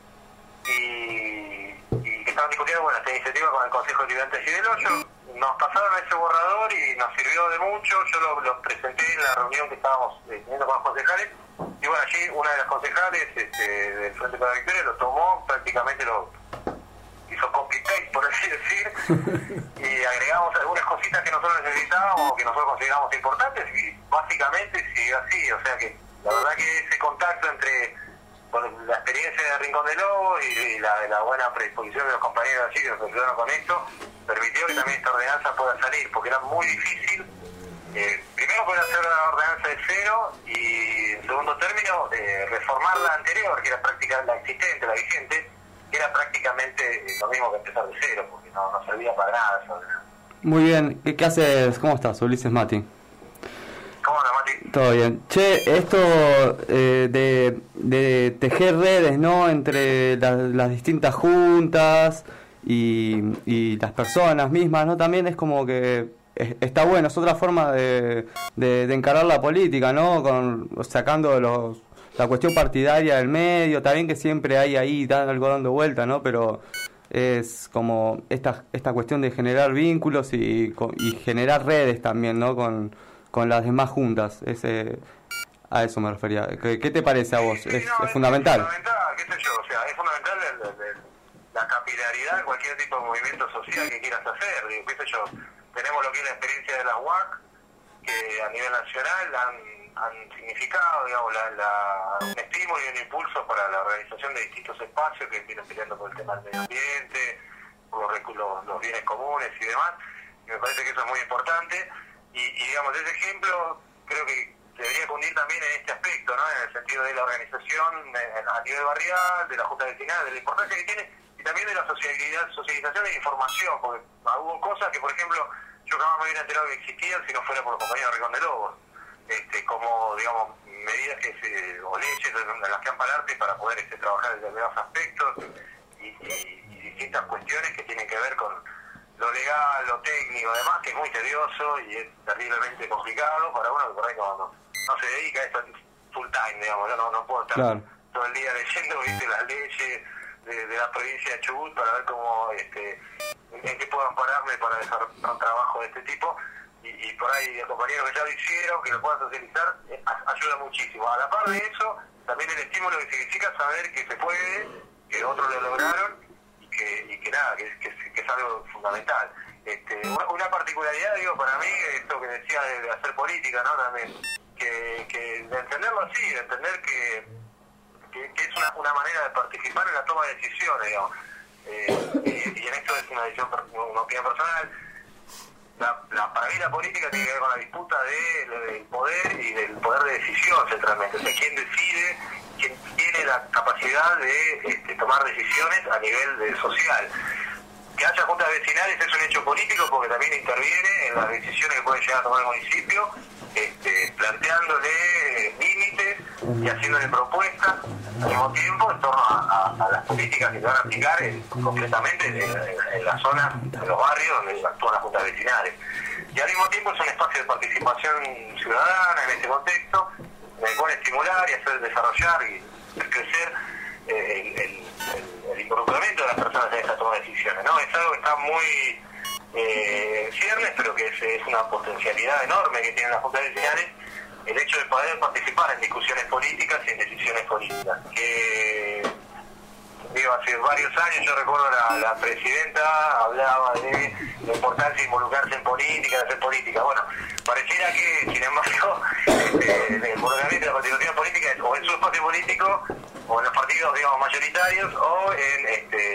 y que estaban discutiendo esta iniciativa con el Consejo Deliberante allí del Hoyo. Nos pasaron ese borrador y nos sirvió de mucho. Yo lo presenté en la reunión que estábamos teniendo con los concejales, y bueno, allí una de las concejales del Frente para la Victoria lo tomó, prácticamente lo hizo copy-paste, por así decir, y agregamos algunas cositas que nosotros necesitábamos, que nosotros consideramos importantes, y básicamente sigue así. O sea que la verdad que ese contacto entre la experiencia de Rincón de Lobos y la buena predisposición de los compañeros allí que nos ayudaron con esto, permitió que también esta ordenanza pueda salir, porque era muy difícil primero poder hacer una ordenanza de cero, y en segundo término reformar la anterior, que era prácticamente la existente, la vigente, que era prácticamente lo mismo que empezar de cero, porque no servía para nada esa ordenanza. Muy bien, ¿qué haces? ¿Cómo estás? Ulises Mati. ¿Cómo andas, Mati? Todo bien. Che, esto de tejer redes, ¿no?, entre las distintas juntas y las personas mismas, ¿no?, también es como que está bueno, es otra forma de encarar la política, ¿no?, sacando la cuestión partidaria del medio. Está bien que siempre hay ahí algo dando vuelta, ¿no?, pero es como esta cuestión de generar vínculos y generar redes también, ¿no?, con las demás juntas. A eso me refería. ¿Qué te parece a vos? Es fundamental. Es fundamental, qué sé yo, o sea, es fundamental la capilaridad de cualquier tipo de movimiento social que quieras hacer. Digo, qué sé yo, tenemos lo que es la experiencia de las UAC, que a nivel nacional han significado, digamos, un estímulo y un impulso para la organización de distintos espacios que vienen peleando por el tema del medio ambiente, por los bienes comunes y demás. Y me parece que eso es muy importante. Y digamos, ese ejemplo creo que debería cundir también en este aspecto, ¿no?, en el sentido de la organización a nivel barrial, de la junta vecinal, de la importancia que tiene, y también de la socialización de información, porque hubo cosas que, por ejemplo, yo jamás me hubiera enterado que existían si no fuera por los compañeros de Rincón de Lobos, como, digamos, medidas o leyes de las que ampararte para poder trabajar en determinados aspectos y distintas cuestiones que tienen que ver con lo legal, lo técnico, además, que es muy tedioso y es terriblemente complicado para uno que por ahí no se dedica a esto full time, digamos. Yo no puedo estar todo el día leyendo, ¿viste?, las leyes de la provincia de Chubut para ver cómo en qué puedo ampararme para desarrollar un trabajo de este tipo, y por ahí los compañeros que ya lo hicieron, que lo puedan socializar, ayuda muchísimo. A la par de eso, también el estímulo que significa saber que se puede, que otros lo lograron, y que nada, que es algo fundamental. Una particularidad, digo, para mí, esto que decía de hacer política, ¿no?, también, que de entenderlo así, de entender que es una manera de participar en la toma de decisiones, digamos. Y en esto es una opinión personal. Para mí la política tiene que ver con la disputa del poder y del poder de decisión centralmente. O sea, quién decide, quién tiene la capacidad de tomar decisiones a nivel social. Que haya juntas vecinales es un hecho político porque también interviene en las decisiones que puede llegar a tomar el municipio, planteándole límites y haciéndole propuestas al mismo tiempo en torno a las políticas que se van a aplicar concretamente en las zonas, en los barrios donde actúan las juntas vecinales. Y al mismo tiempo es un espacio de participación ciudadana en este contexto, en el cual estimular y hacer desarrollar y hacer crecer el involucramiento de las personas en esta toma de decisiones, ¿no? Es algo que está muy ciernes, pero que es una potencialidad enorme que tienen las juntas vecinales, el hecho de poder participar en discusiones políticas y en decisiones políticas. Que digo, hace varios años yo recuerdo la presidenta hablaba de la importancia de involucrarse en política, de hacer política. Bueno, pareciera que, sin embargo, el involucramiento de la participación política es o en su espacio político, o en los partidos, digamos, mayoritarios, o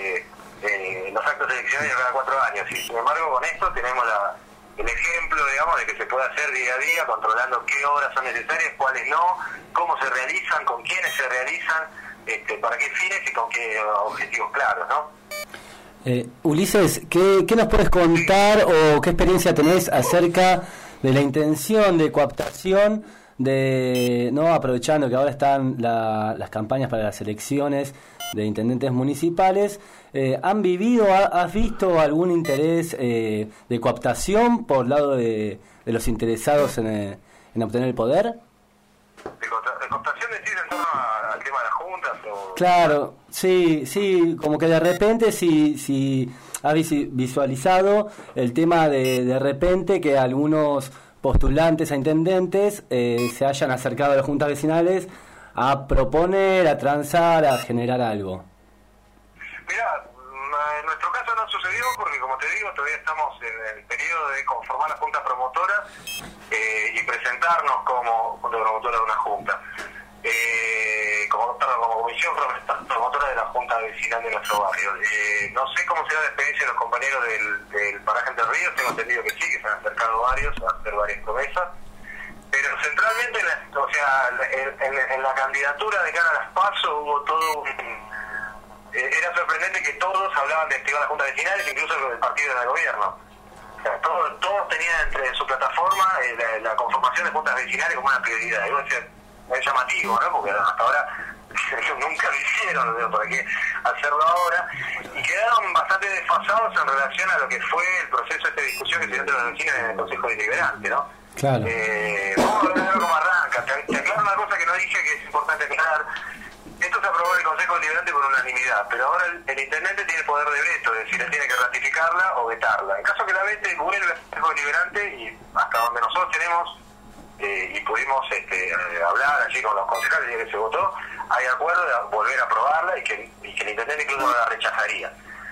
en los actos eleccionarios cada 4 años. Y sin embargo, con esto tenemos el ejemplo, digamos, de que se puede hacer día a día, controlando qué obras son necesarias, cuáles no, cómo se realizan, con quiénes se realizan, para qué fines y con qué objetivos claros, ¿no? Ulises, ¿qué nos puedes contar o qué experiencia tenés acerca de la intención de cooptación de, no aprovechando que ahora están las campañas para las elecciones de intendentes municipales? ¿Han vivido, has visto algún interés de cooptación por lado de los interesados en obtener el poder? ¿De cooptación decís en torno al tema de las juntas? O... Claro, sí, como que de repente si ha visualizado el tema de repente que algunos postulantes a intendentes se hayan acercado a las juntas vecinales a proponer, a transar, a generar algo. Mirá, en nuestro caso no sucedió porque, como te digo, todavía estamos en el periodo de conformar la junta promotora y presentarnos como junta promotora de una junta. Como comisión promotora de la junta vecinal de nuestro barrio. No sé cómo será la experiencia de los compañeros del paraje Entre Ríos, tengo entendido que sí, que se han acercado varios a hacer varias promesas. Pero centralmente, en la candidatura de cara a las PASO hubo todo era sorprendente que todos hablaban de activar la junta vecinal, incluso el partido del gobierno. O sea, todos tenían entre su plataforma la conformación de juntas vecinales como una prioridad. Y es llamativo, ¿no? Porque hasta ahora nunca lo hicieron, ¿no? ¿Para qué hacerlo ahora? Y quedaron bastante desfasados en relación a lo que fue el proceso de discusión que se dio entre los vecinos en el Consejo Deliberante, ¿no? Claro. Vamos a ver cómo arranca. Te aclaro una cosa que no dije, que es importante aclarar. Esto se aprobó en el Consejo Deliberante por unanimidad, pero ahora el intendente tiene poder de veto, es decir, él tiene que ratificarla o vetarla. En caso que la vete, vuelve al Consejo Deliberante y hasta donde nosotros tenemos y pudimos hablar allí con los concejales y que se votó, hay acuerdo de volver a aprobarla y que el intendente incluso no la rechazaría.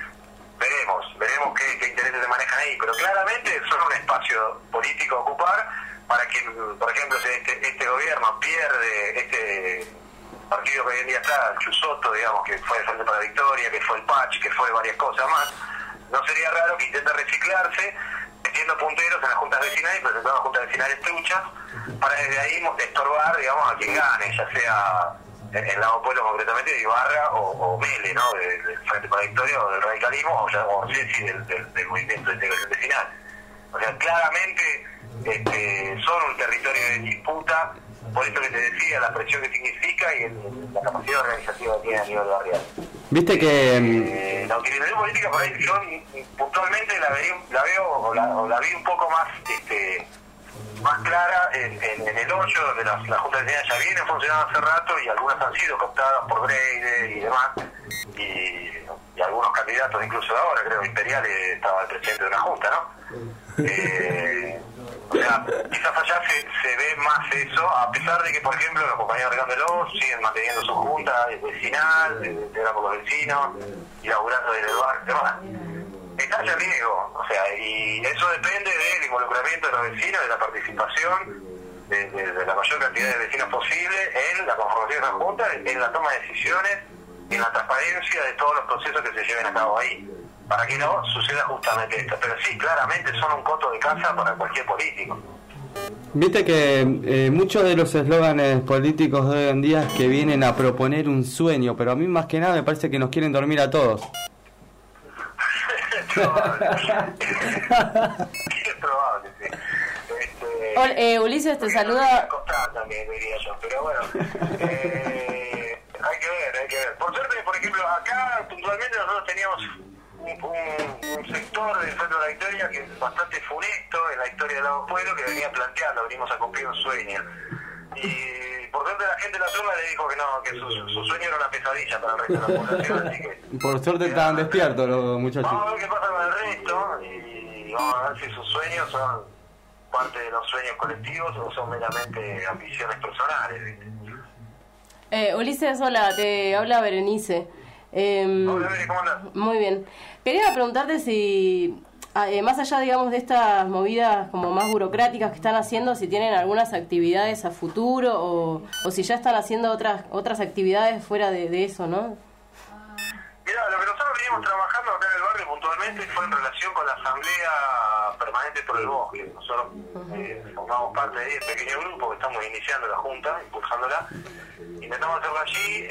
Veremos qué intereses se manejan ahí, pero claramente son un espacio político a ocupar para que, por ejemplo, si este gobierno pierde este partido que hoy en día está, el Chusoto, digamos, que fue el Frente para la Victoria, que fue el Pach, que fue varias cosas más, no sería raro que intente reciclarse metiendo punteros en las juntas vecinales y presentando juntas vecinales truchas para desde ahí estorbar, digamos, a quien gane, ya sea en Lago Pueblo concretamente de Ibarra o Mele, ¿no? Del Frente para la Victoria o del radicalismo o del movimiento de integración vecinal. O sea, claramente son un territorio de disputa, por eso que te decía, la presión que significa y la capacidad organizativa que tiene a nivel barrial. Viste que la utilización política por ahí yo puntualmente la vi un poco más más clara en el 8, donde las juntas de vecinales ya vienen funcionando hace rato y algunas han sido cooptadas por Breide y demás, y algunos candidatos incluso de ahora, creo que Imperial estaba el presidente de una junta, ¿no? O sea, quizás allá se ve más eso, a pesar de que, por ejemplo, los compañeros de Candeló siguen manteniendo su junta vecinal, de con los vecinos, y laburando desde el barrio, demás. Está ya riesgo, o sea, y eso depende del involucramiento de los vecinos, de la participación de la mayor cantidad de vecinos posible en la conformación de la junta, en la toma de decisiones, en la transparencia de todos los procesos que se lleven a cabo ahí, para que no suceda justamente esto. Pero sí, claramente son un coto de casa para cualquier político. Viste que muchos de los eslóganes políticos de hoy en día es que vienen a proponer un sueño, pero a mí más que nada me parece que nos quieren dormir a todos. Es probable, sí. Ulises te saluda. También, diría yo, pero bueno, hay que ver. Por suerte, por ejemplo, acá puntualmente nosotros teníamos un sector del Frente de la Victoria que es bastante funesto en la historia del Lago Pueblo, que venía planteando, venimos a cumplir un sueño. Y por suerte la gente de la zona le dijo que no, que su sueño era una pesadilla para el resto de la población, así que... Por suerte estaban despiertos los muchachos. Vamos a ver qué pasa con el resto y vamos a ver si sus sueños son parte de los sueños colectivos o son meramente ambiciones personales, ¿viste? Ulises, hola, te habla Berenice. Hola, Bere, ¿cómo andás? Muy bien. Quería preguntarte si, más allá, digamos, de estas movidas como más burocráticas que están haciendo, si tienen algunas actividades a futuro o si ya están haciendo otras actividades fuera de eso, ¿no? Mirá, lo que nosotros venimos trabajando acá en el barrio puntualmente específicamente fue en relación con la Asamblea Permanente por el Bosque. Nosotros formamos parte de este pequeño grupo que estamos iniciando la Junta, impulsándola. Intentamos hacerlo allí,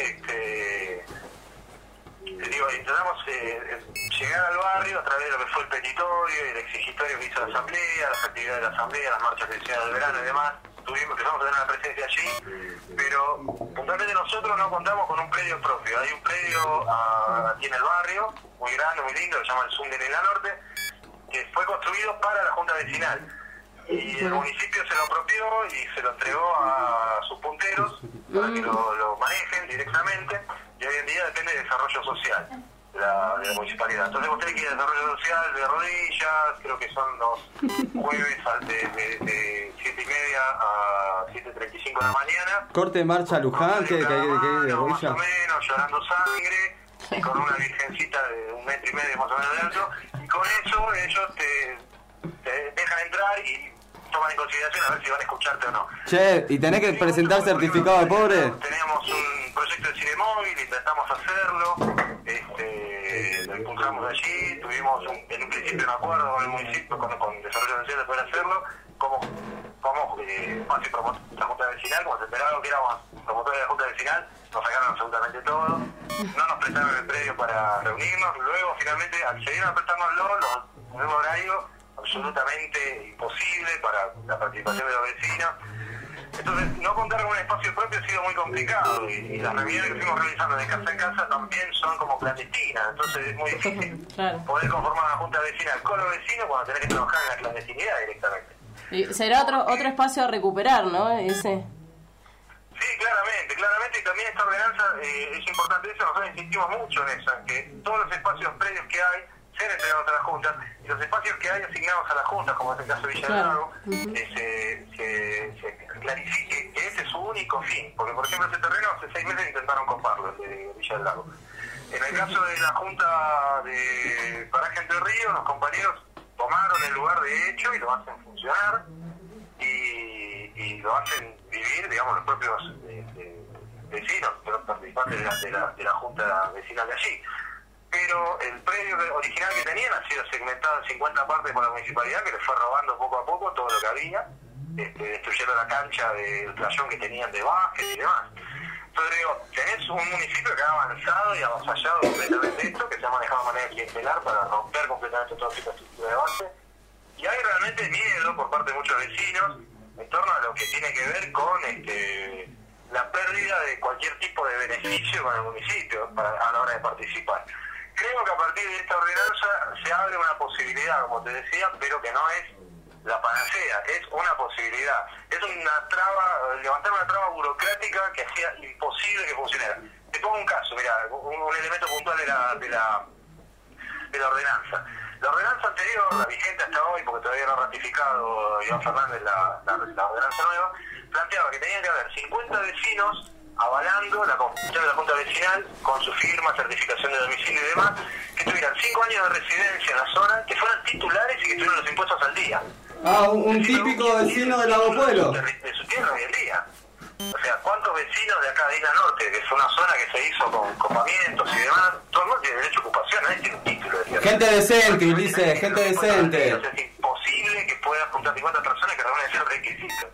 intentamos llegar al barrio a través de lo que fue el petitorio y el exigitorio que hizo la Asamblea, las actividades de la Asamblea, las marchas que hicieron del verano y demás. Empezamos a tener una presencia allí, pero puntualmente nosotros no contamos con un predio propio. Hay un predio aquí en el barrio, muy grande, muy lindo, que se llama el Zunde en Isla Norte, que fue construido para la Junta Vecinal. Y el municipio se lo apropió y se lo entregó a sus punteros para que lo manejen directamente, y hoy en día depende de desarrollo social de la municipalidad. Entonces vos tenés que ir a desarrollo social de rodillas, creo que son los jueves de 7:30 a 7:35 de la mañana. Corte de marcha Luján, que hay de rodillas. Más o menos, llorando sangre, y con una virgencita de 1,5 metros más o menos de alto, y con eso ellos te dejan entrar y toman en consideración a ver si van a escucharte o no. Che, ¿y tenés que presentar certificado de pobre? Teníamos un proyecto de cine móvil, intentamos hacerlo, lo impulsamos allí, tuvimos en un principio un acuerdo con el municipio, con Desarrollo Social de poder hacerlo, como fácil promotor de la Junta Vecinal, como se esperaba que éramos promotores de la Junta Vecinal, nos sacaron absolutamente todo, no nos prestaron el predio para reunirnos, luego finalmente accedieron a prestárnoslo, en un horario absolutamente imposible para la participación de los vecinos. Entonces, no contar con un espacio propio ha sido muy complicado, y las reuniones que fuimos realizando de casa en casa también son como clandestinas, entonces es muy difícil poder conformar una junta vecinal con los vecinos cuando tenés que trabajar en la clandestinidad directamente. Y será otro espacio a recuperar, ¿no? Ese. Sí, claramente, y también esta ordenanza es importante eso, nosotros insistimos mucho en eso, en que todos los espacios previos que hay sean entregados a las juntas, y los espacios que hay asignados a las juntas, como es el caso de Villa del Lago, se clarifique que ese es su único fin, porque por ejemplo ese terreno hace 6 meses intentaron coparlo, de Villa del Lago. En el caso de la junta de Paraje Entre Ríos, los compañeros tomaron el lugar de hecho y lo hacen funcionar, y lo hacen vivir, digamos, los propios vecinos, los participantes de la junta vecinal de allí. Pero el predio original que tenían ha sido segmentado en 50 partes por la municipalidad, que les fue robando poco a poco todo lo que había, destruyendo la cancha del playón que tenían de básquet y demás. Entonces digo, tenés un municipio que ha avanzado y avasallado completamente esto, que se ha manejado de manera clientelar para romper completamente toda esta estructura de base, y hay realmente miedo por parte de muchos vecinos en torno a lo que tiene que ver con la pérdida de cualquier tipo de beneficio con el municipio a la hora de participar. Creo que a partir de esta ordenanza se abre una posibilidad, como te decía, pero que no es la panacea, es una posibilidad. Es una traba, levantar una traba burocrática que hacía imposible que funcionara. Te pongo un caso, mira, un elemento puntual de la ordenanza. La ordenanza anterior, la vigente hasta hoy, porque todavía no ha ratificado Iván Fernández la ordenanza nueva, planteaba que tenían que haber 50 vecinos avalando la constitución de la Junta Vecinal con su firma, certificación de domicilio y demás, que tuvieran 5 años de residencia en la zona, que fueran titulares y que tuvieran los impuestos al día. Un típico vecino de Lago Pueblo. De su tierra hoy en día. O sea, ¿cuántos vecinos de acá de Isla Norte, que es una zona que se hizo con copamientos y demás, todo el mundo tiene derecho a ocupación, nadie tiene un título de tierra? Gente decente, Ulises, gente decente. Es imposible que puedas juntar 50 personas que reúnen esos requisitos.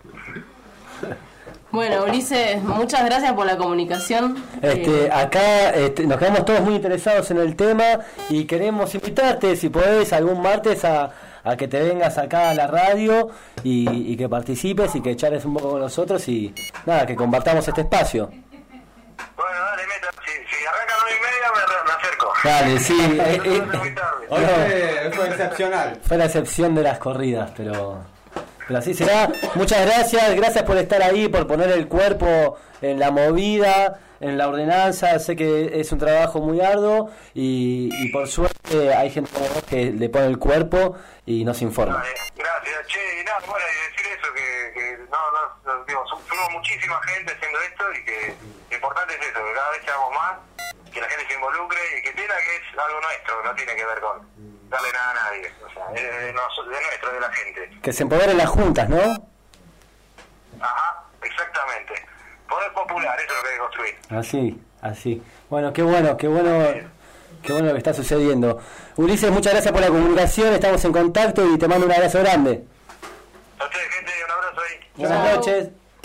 Bueno, Ulises, muchas gracias por la comunicación. Acá nos quedamos todos muy interesados en el tema y queremos invitarte, si podés, algún martes a que te vengas acá a la radio y que participes y que charles un poco con nosotros y nada, que compartamos este espacio. Bueno, dale, Meta, si arranca a 9:30 me acerco. Dale, sí. Hoy fue excepcional. Fue la excepción de las corridas, pero así será. Muchas gracias por estar ahí, por poner el cuerpo en la movida, en la ordenanza. Sé que es un trabajo muy arduo y por suerte hay gente como vos que le pone el cuerpo y nos informa. Vale, gracias, che, y nada, bueno, y decir eso, que no, digo, somos muchísima gente haciendo esto y que lo importante es eso, que cada vez seamos más, que la gente se involucre y que entienda que es algo nuestro, no tiene que ver con darle nada a nadie, o sea, es de nuestro, de la gente. Que se empoderen las juntas, ¿no? Ajá, exactamente. Poder popular, eso es lo que hay que construir. Así. Bueno, qué bueno Qué bueno lo que está sucediendo. Ulises, muchas gracias por la comunicación, estamos en contacto y te mando un abrazo grande. A ustedes, gente, un abrazo ahí. Buenas noches.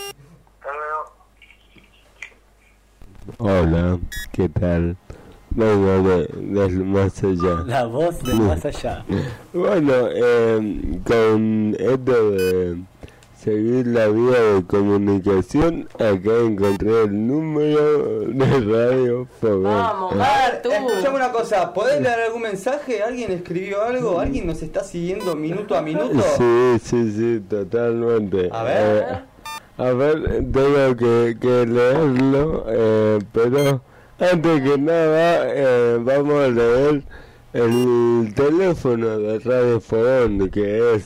Hola, ¿qué tal? Vengo del más allá. La voz del más allá. Bueno, con esto de seguir la vía de comunicación, acá encontré el número de Radio Fogón. Vamos, Martu. Escuchame una cosa, ¿podés leer algún mensaje? ¿Alguien escribió algo? ¿Alguien nos está siguiendo minuto a minuto? Sí, totalmente. A ver. Tengo que leerlo, pero antes que nada vamos a leer el teléfono de Radio Fogón, que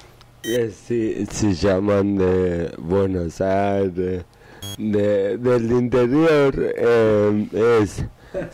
si llaman de Buenos Aires, del interior, es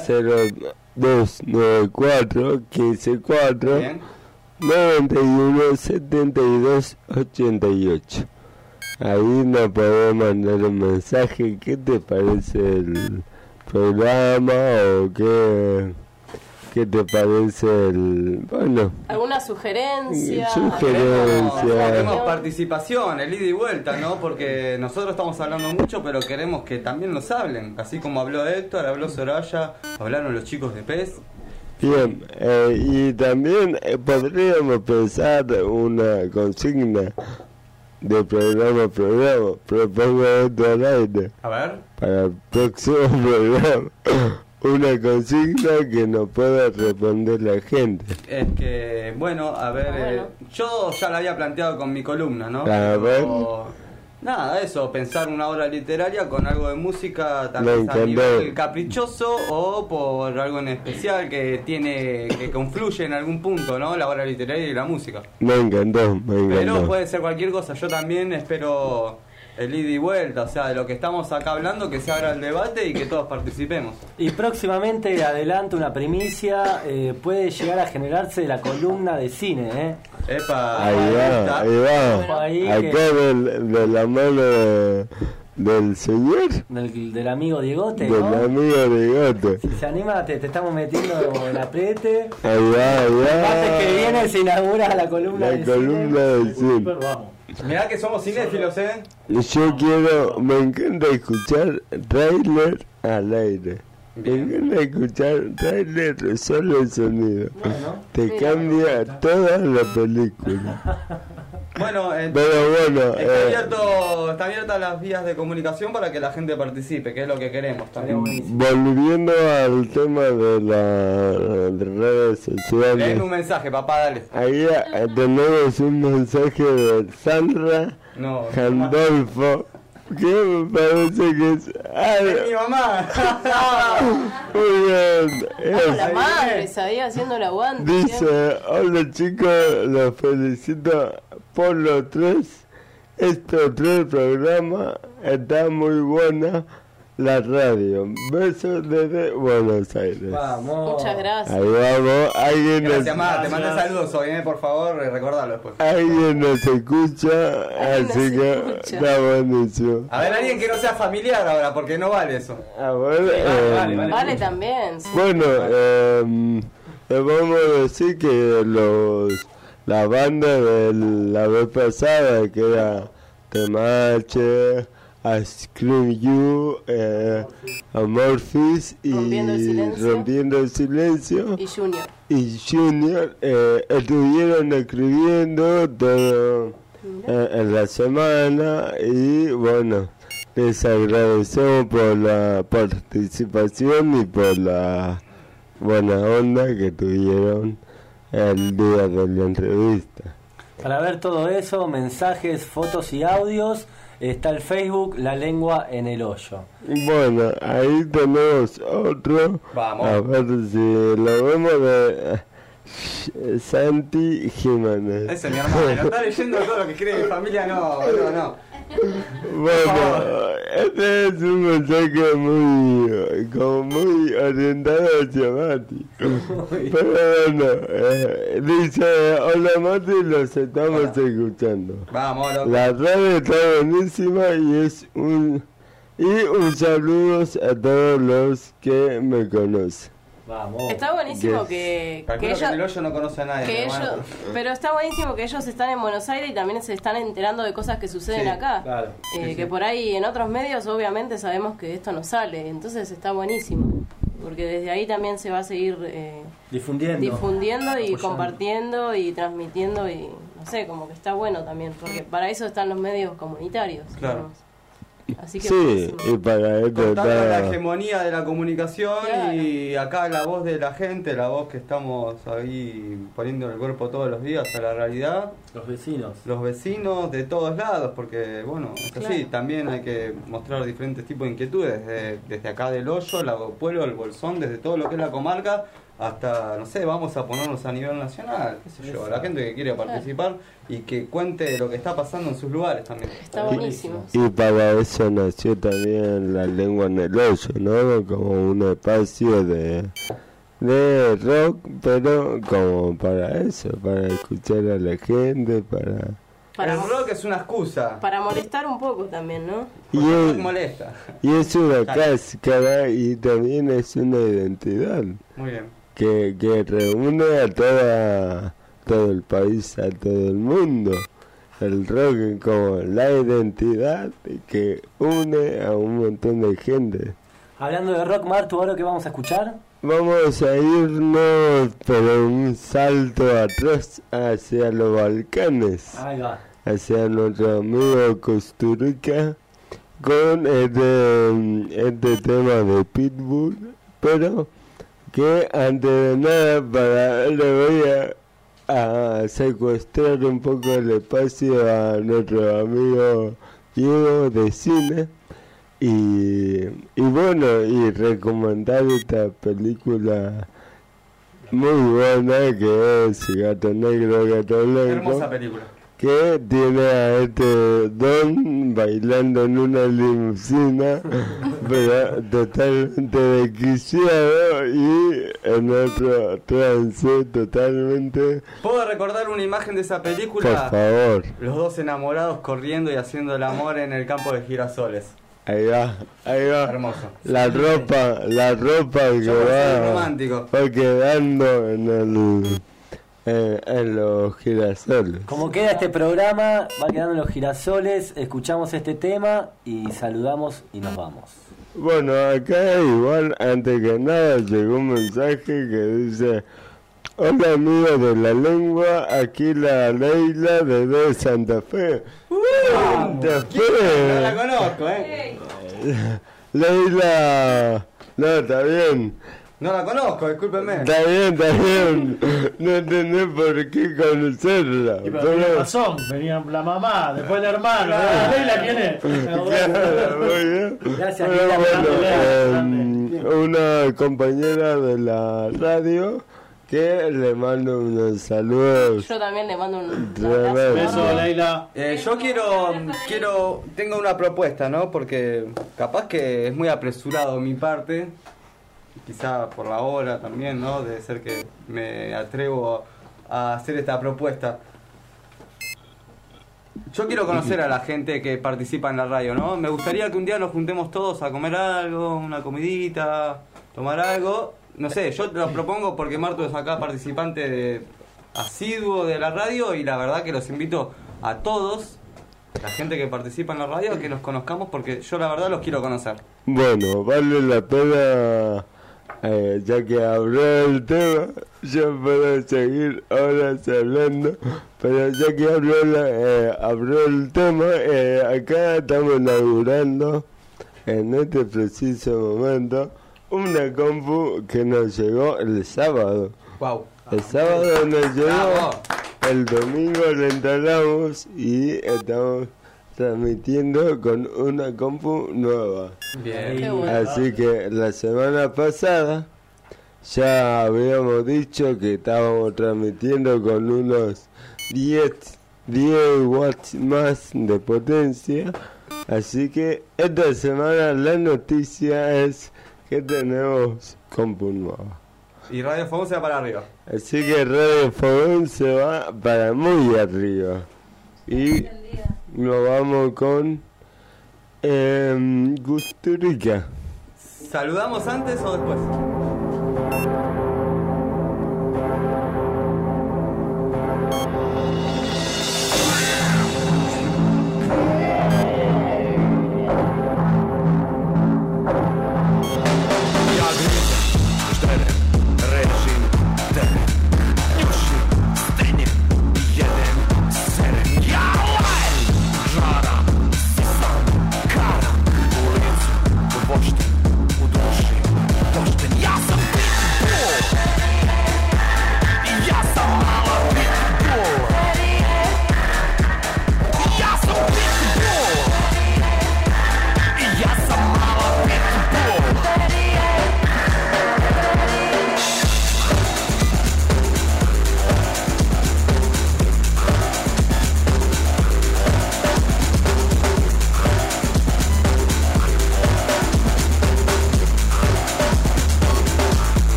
0294 154 91 72 88. Ahí nos podemos mandar un mensaje. ¿Qué te parece el programa o qué te parece alguna sugerencia? Queremos participación, el ida y vuelta, ¿no? Porque nosotros estamos hablando mucho, pero queremos que también nos hablen. Así como habló Héctor, habló Soraya, hablaron los chicos de PES. Bien, y también podríamos pensar una consigna de programa a programa. Propongo esto al aire. A ver. Para el próximo programa. Una consigna que nos pueda responder la gente. Es que, bueno, a ver, yo ya la había planteado con mi columna, ¿no? A ver. Nada, eso, pensar una obra literaria con algo de música, tal vez a nivel caprichoso o por algo en especial que confluye en algún punto, ¿no? La obra literaria y la música. Me encantó. Pero puede ser cualquier cosa. Yo también espero el ida y vuelta, o sea, de lo que estamos acá hablando, que se abra el debate y que todos participemos. Y próximamente, adelanto una primicia, puede llegar a generarse la columna de cine, Epa, ahí va. Acá de la mano del señor. Del amigo Diegote, ¿no? Del amigo Diegote. Si se anima, te estamos metiendo el aprete. Ahí va. El martes que viene se inaugura la columna del cine. Vamos. Mirá que somos cinéfilos, Yo me encanta escuchar trailer al aire. Me encanta escuchar trailer solo el sonido. Te cambia toda la película. Bueno, está abierta las vías de comunicación para que la gente participe, que es lo que queremos también. Volviendo al tema de las redes sociales. Leen un mensaje, papá, dale. Ahí tenemos un mensaje de Sandra Gandolfo, que me parece que es... ¡Es mi mamá! Muy bien. La madre, ahí haciendo el aguante. Dice, hola chicos, los felicito por los estos 3 programas, está muy buena la radio. Besos desde Buenos Aires. Vamos. Muchas gracias. Ahí vamos. Gracias, te mandé saludos hoy, por favor, recordalo después. Alguien nos escucha, así que está buenísimo. A ver, alguien que no sea familiar ahora, porque no vale eso. A ver, vale también. Sí. Bueno, les vamos a decir que la banda de la vez pasada, que era Temache, a Scream You, Amorphis y Rompiendo el Silencio y Junior estuvieron escribiendo todo en la semana, y bueno, les agradecemos por la participación y por la buena onda que tuvieron el día de la entrevista. Para ver todo eso, mensajes, fotos y audios, está el Facebook La Lengua en el Hoyo. Bueno, ahí tenemos otro. Vamos. A ver si lo vemos, de Santi Jiménez. Ese es mi hermano, no está leyendo todo lo que escribe mi familia, no. Bueno, este es un mensaje muy orientado hacia Mati. Pero bueno, dice, hola Mati, los estamos escuchando. Vamos, loco. La radio está buenísima y un saludo a todos los que me conocen. Vamos. Está buenísimo que ellos... que el hoyo no conoce a nadie. Pero está buenísimo que ellos están en Buenos Aires y también se están enterando de cosas que suceden acá. Claro. Que por ahí en otros medios obviamente sabemos que esto no sale. Entonces está buenísimo. Porque desde ahí también se va a seguir difundiendo y apoyando, compartiendo y transmitiendo. Y no sé, como que está bueno también. Porque para eso están los medios comunitarios. Claro. Digamos. Así que sí, y para esto contando está... la hegemonía de la comunicación, claro. Y acá la voz de la gente, la voz que estamos ahí poniendo el cuerpo todos los días a la realidad. Los vecinos de todos lados, porque bueno, es así, claro. También hay que mostrar diferentes tipos de inquietudes, desde acá del Hoyo, el Pueblo, el Bolsón, desde todo lo que es la comarca, hasta, no sé, vamos a ponernos a nivel nacional, qué sé yo, la gente que quiere participar y que cuente lo que está pasando en sus lugares también. Está buenísimo. Y para eso nació también La Lengua en el Hoyo, ¿no? Como un espacio de rock, pero como para eso, para escuchar a la gente, el rock es una excusa. Para molestar un poco también, ¿no? Molesta. Y es una cáscara y también es una identidad. Muy bien. Que reúne a todo el país, a todo el mundo. El rock es como la identidad que une a un montón de gente. Hablando de rock, Martu, ¿ahora qué vamos a escuchar? Vamos a irnos por un salto atrás hacia los Balcanes. Ahí va. Hacia nuestro amigo Kusturica con este tema de Pitbull, pero que antes de nada le voy a secuestrar un poco el espacio a nuestro amigo Diego de cine y bueno, y recomendar esta película muy buena que es Gato Negro, Gato Blanco. Hermosa película. Que tiene a este Don bailando en una limusina, pero totalmente desquiciado y en otro trance totalmente. ¿Puedo recordar una imagen de esa película? Por favor. Los dos enamorados corriendo y haciendo el amor en el campo de girasoles. Ahí va. Hermoso. La ropa que va quedando en los girasoles. Como queda este programa, va quedando en los girasoles, escuchamos este tema y saludamos y nos vamos. Bueno, acá igual, antes que nada, llegó un mensaje que dice: hola amigos de La Lengua, aquí la Leila de Santa Fe. Santa Fe. No la conozco, Leila, no, está bien. No la conozco, discúlpenme. Está bien. No tenés por qué conocerla. Pero tenía razón, venía la mamá, después el hermano. ¿Leila quién es? Claro, muy bien. Gracias, una compañera de la radio que le mando unos saludos. Yo también le mando un beso, Leila. Yo tengo una propuesta, ¿no? Porque capaz que es muy apresurado mi parte. Quizá por la hora también, ¿no? Debe ser que me atrevo a hacer esta propuesta. Yo quiero conocer a la gente que participa en la radio, ¿no? Me gustaría que un día nos juntemos todos a comer algo, una comidita, tomar algo. No sé, yo te lo propongo porque Martu es acá participante asiduo de la radio y la verdad que los invito a todos, la gente que participa en la radio, a que nos conozcamos porque yo la verdad los quiero conocer. Bueno, vale la pena... ya que habló el tema, yo puedo seguir horas hablando, pero ya que habló el tema, acá estamos inaugurando en este preciso momento una compu que nos llegó el sábado. Wow. El sábado nos llegó, el domingo la instalamos y estamos transmitiendo con una compu nueva. Bien. Así que la semana pasada ya habíamos dicho que estábamos transmitiendo con unos 10 watts más de potencia. Así que esta semana la noticia es que tenemos compu nueva. Y Radio Fogón se va para arriba. Así que Radio Fogón se va para muy arriba. Y nos vamos con Kusturica. ¿Saludamos antes o después?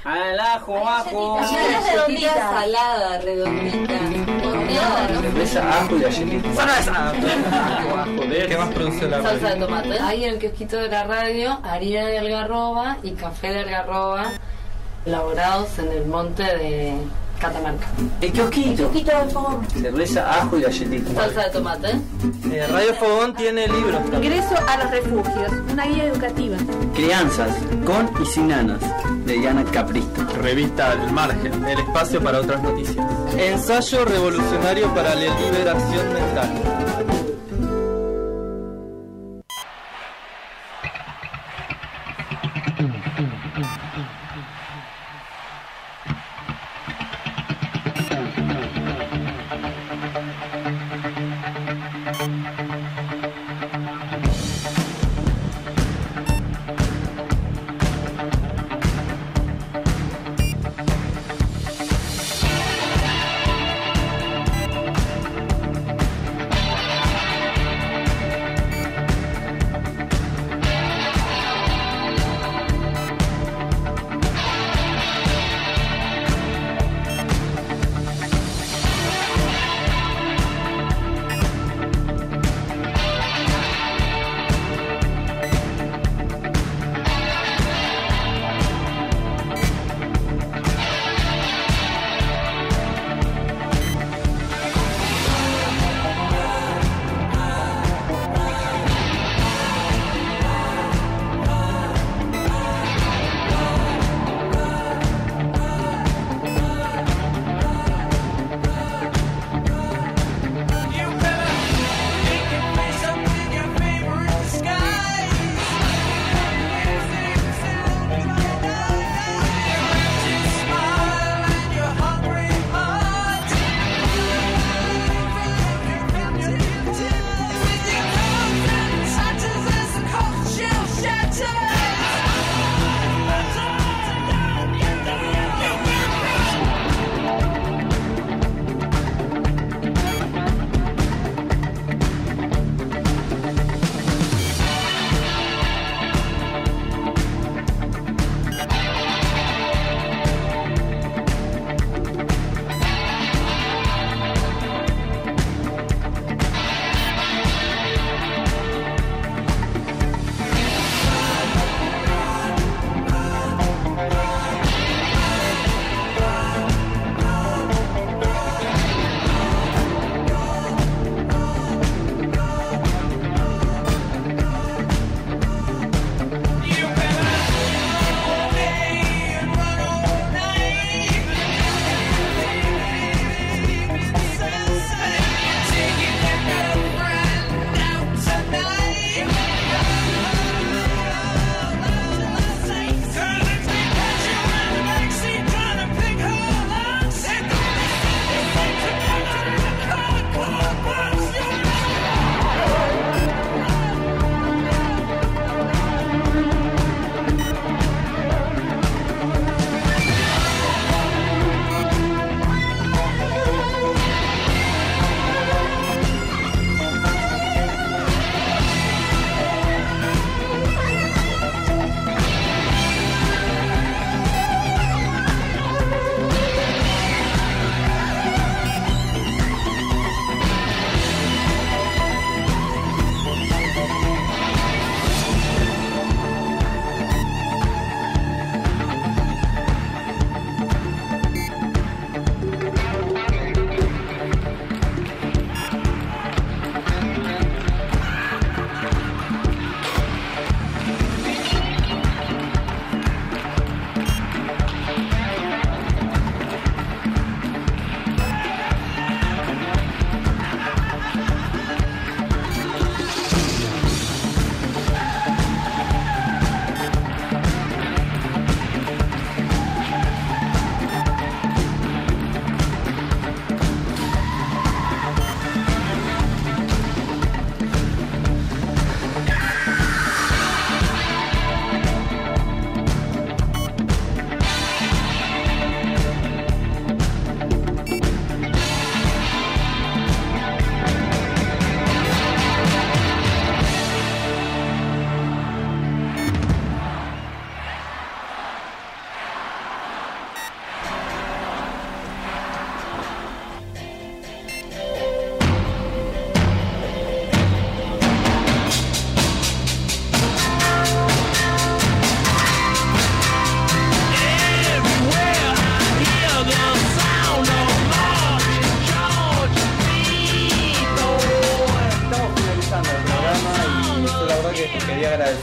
Al ajo, ajo. Redondita, salada, redondita. Cerveza, ajo y galletitas. ¿Qué más produce la Salsa de tomate. Ahí en el kiosquito de la radio, harina de algarroba y café de algarroba elaborados en el monte de Catamarca. El kiosquito. El kiosquito de Fogón. Cerveza, ajo y galletitas. Salsa de tomate. Radio Fogón tiene libros también. Ingreso a los refugios, una guía educativa. Crianzas, con y sin nanas, de Diana Capristo. Revista Al Margen, el espacio para otras noticias. Ensayo revolucionario para la liberación mental.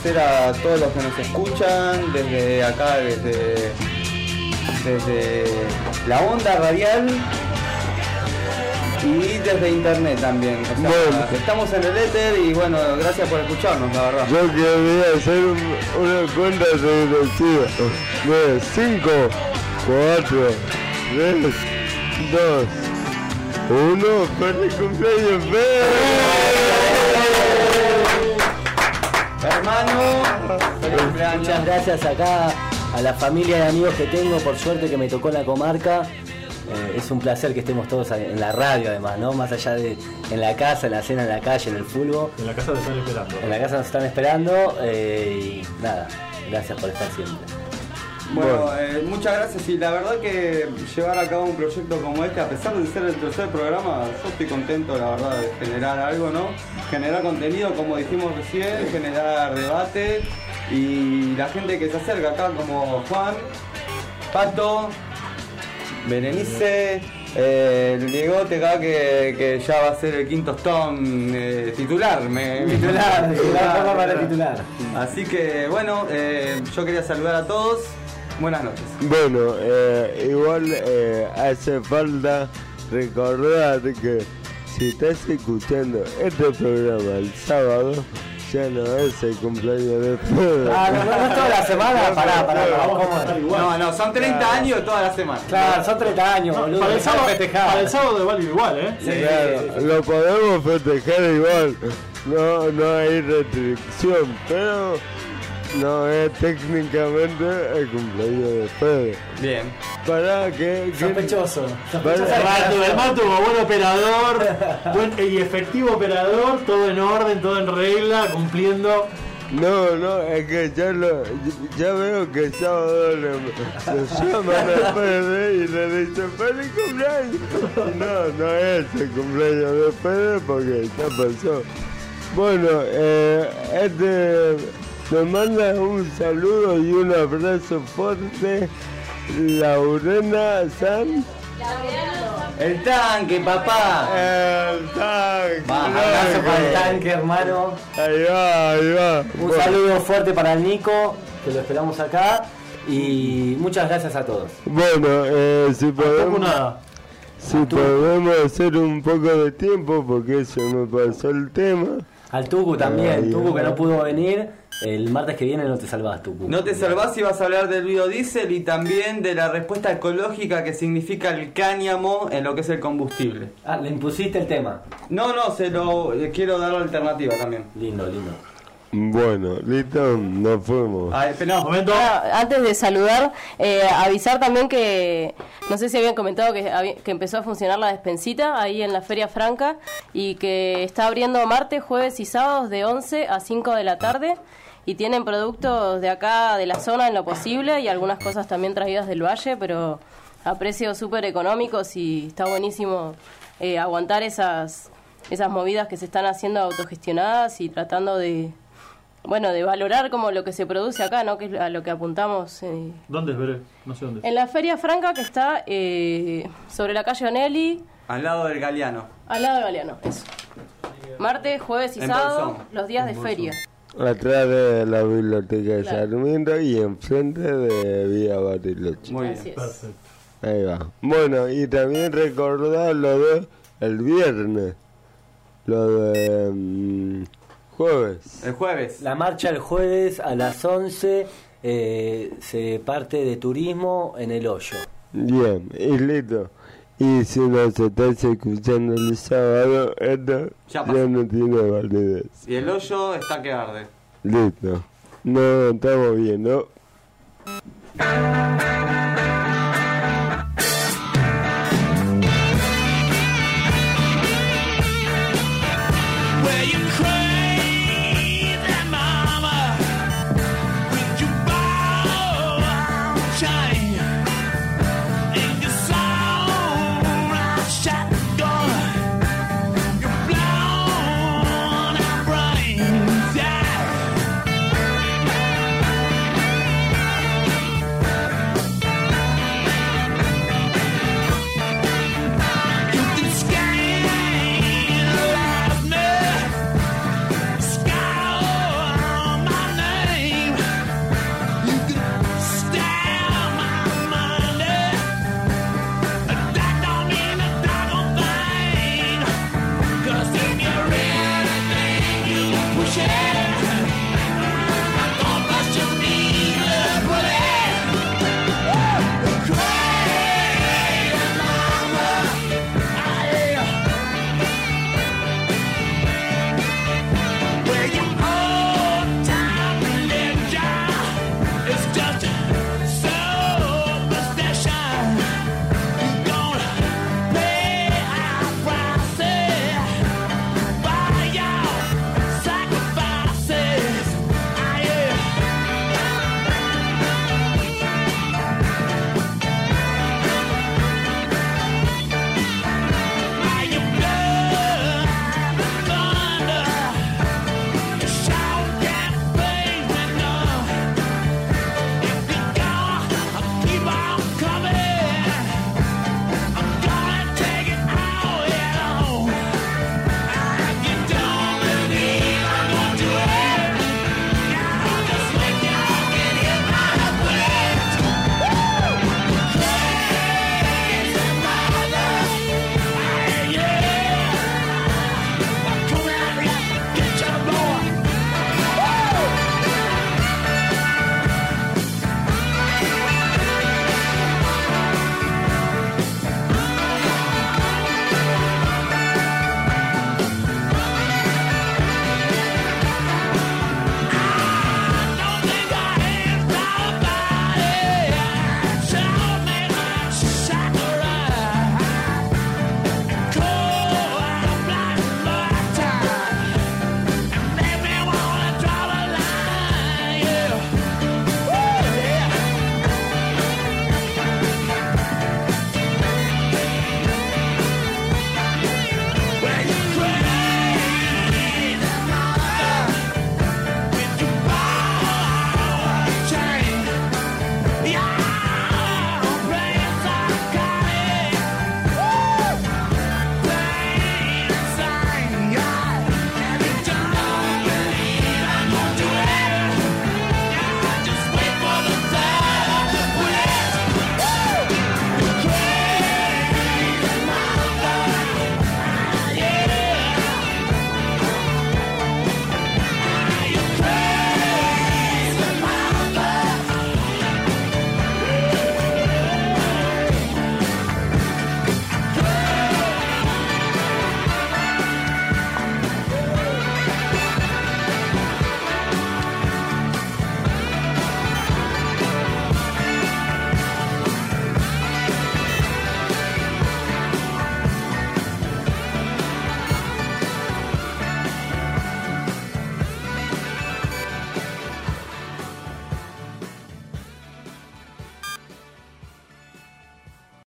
agradecer a todos los que nos escuchan desde acá, desde la onda radial y desde internet también. O sea, bueno, estamos en el éter y bueno, gracias por escucharnos, la verdad. Yo quería hacer una cuenta regresiva de 5, 4, 3, 2, 1. ¡Feliz cumpleaños, hermano! Muchas gracias acá a la familia de amigos que tengo, por suerte que me tocó en la comarca. Es un placer que estemos todos en la radio además, ¿no? Más allá de en la casa, en la cena, en la calle, en el fútbol. En la casa nos están esperando. En la casa nos están esperando y nada, gracias por estar siempre. Bueno, muchas gracias y la verdad que llevar a cabo un proyecto como este, a pesar de ser el tercer programa, yo estoy contento la verdad de generar algo, ¿no? Generar contenido como dijimos recién, generar debate y la gente que se acerca acá como Juan, Pato, Berenice, el Diegote acá que ya va a ser el quinto Stone titular. Titular. Así que bueno, yo quería saludar a todos. Buenas noches. Bueno, igual hace falta recordar que si estás escuchando este programa el sábado, ya no es el cumpleaños de Pedro. No es toda la semana. Pará. No, son 30 años toda la semana. Claro, son 30 años, boludo. Para el sábado vale igual, ¿eh? Sí, claro, lo podemos festejar igual. No hay restricción, pero no es técnicamente el cumpleaños de Pedro. Bien. Para que sospechoso. El Matu, buen operador, y efectivo operador, todo en orden, todo en regla, cumpliendo. No, es que ya veo que el sábado lo llaman a Pedro y le dicen ¡feliz cumpleaños! No es el cumpleaños de Pedro porque ya pasó. Bueno, nos manda un saludo y un abrazo fuerte Laurena San. El tanque, papá. El tanque. Abrazo para el tanque, hermano. Ahí va. Un saludo fuerte para el Nico, que lo esperamos acá. Y muchas gracias a todos. Bueno, si podemos hacer un poco de tiempo, porque se me pasó el tema. Al Tucu también, Tucu que no pudo venir. El martes que viene no te salvás, Tucu. No te salvás y vas a hablar del biodiesel y también de la respuesta ecológica que significa el cáñamo en lo que es el combustible. Le impusiste el tema. No, quiero dar la alternativa también. Lindo. Bueno, listo, nos fuimos. Antes de saludar, avisar también que, no sé si habían comentado que empezó a funcionar la despensita ahí en la Feria Franca y que está abriendo martes, jueves y sábados de 11 a 5 de la tarde y tienen productos de acá, de la zona en lo posible y algunas cosas también traídas del valle, pero a precios súper económicos y está buenísimo aguantar esas movidas que se están haciendo autogestionadas y tratando de valorar como lo que se produce acá, ¿no? Que es a lo que apuntamos. ¿Dónde es, Veré? No sé dónde es. En la Feria Franca, que está sobre la calle Onelli. Al lado del Galeano. Al lado del Galeano, eso. Martes, jueves y sábado, los días de feria. Atrás de la biblioteca de Sarmiento y enfrente de Vía Bariloche. Muy bien. Perfecto. Ahí va. Bueno, y también recordar lo de el viernes. Lo de... jueves. El jueves. La marcha el jueves a las 11 se parte de turismo en el hoyo. Bien, y listo. Y si nos estás escuchando el sábado, esto ya no tiene validez. Y el hoyo está que arde. Listo. No estamos viendo.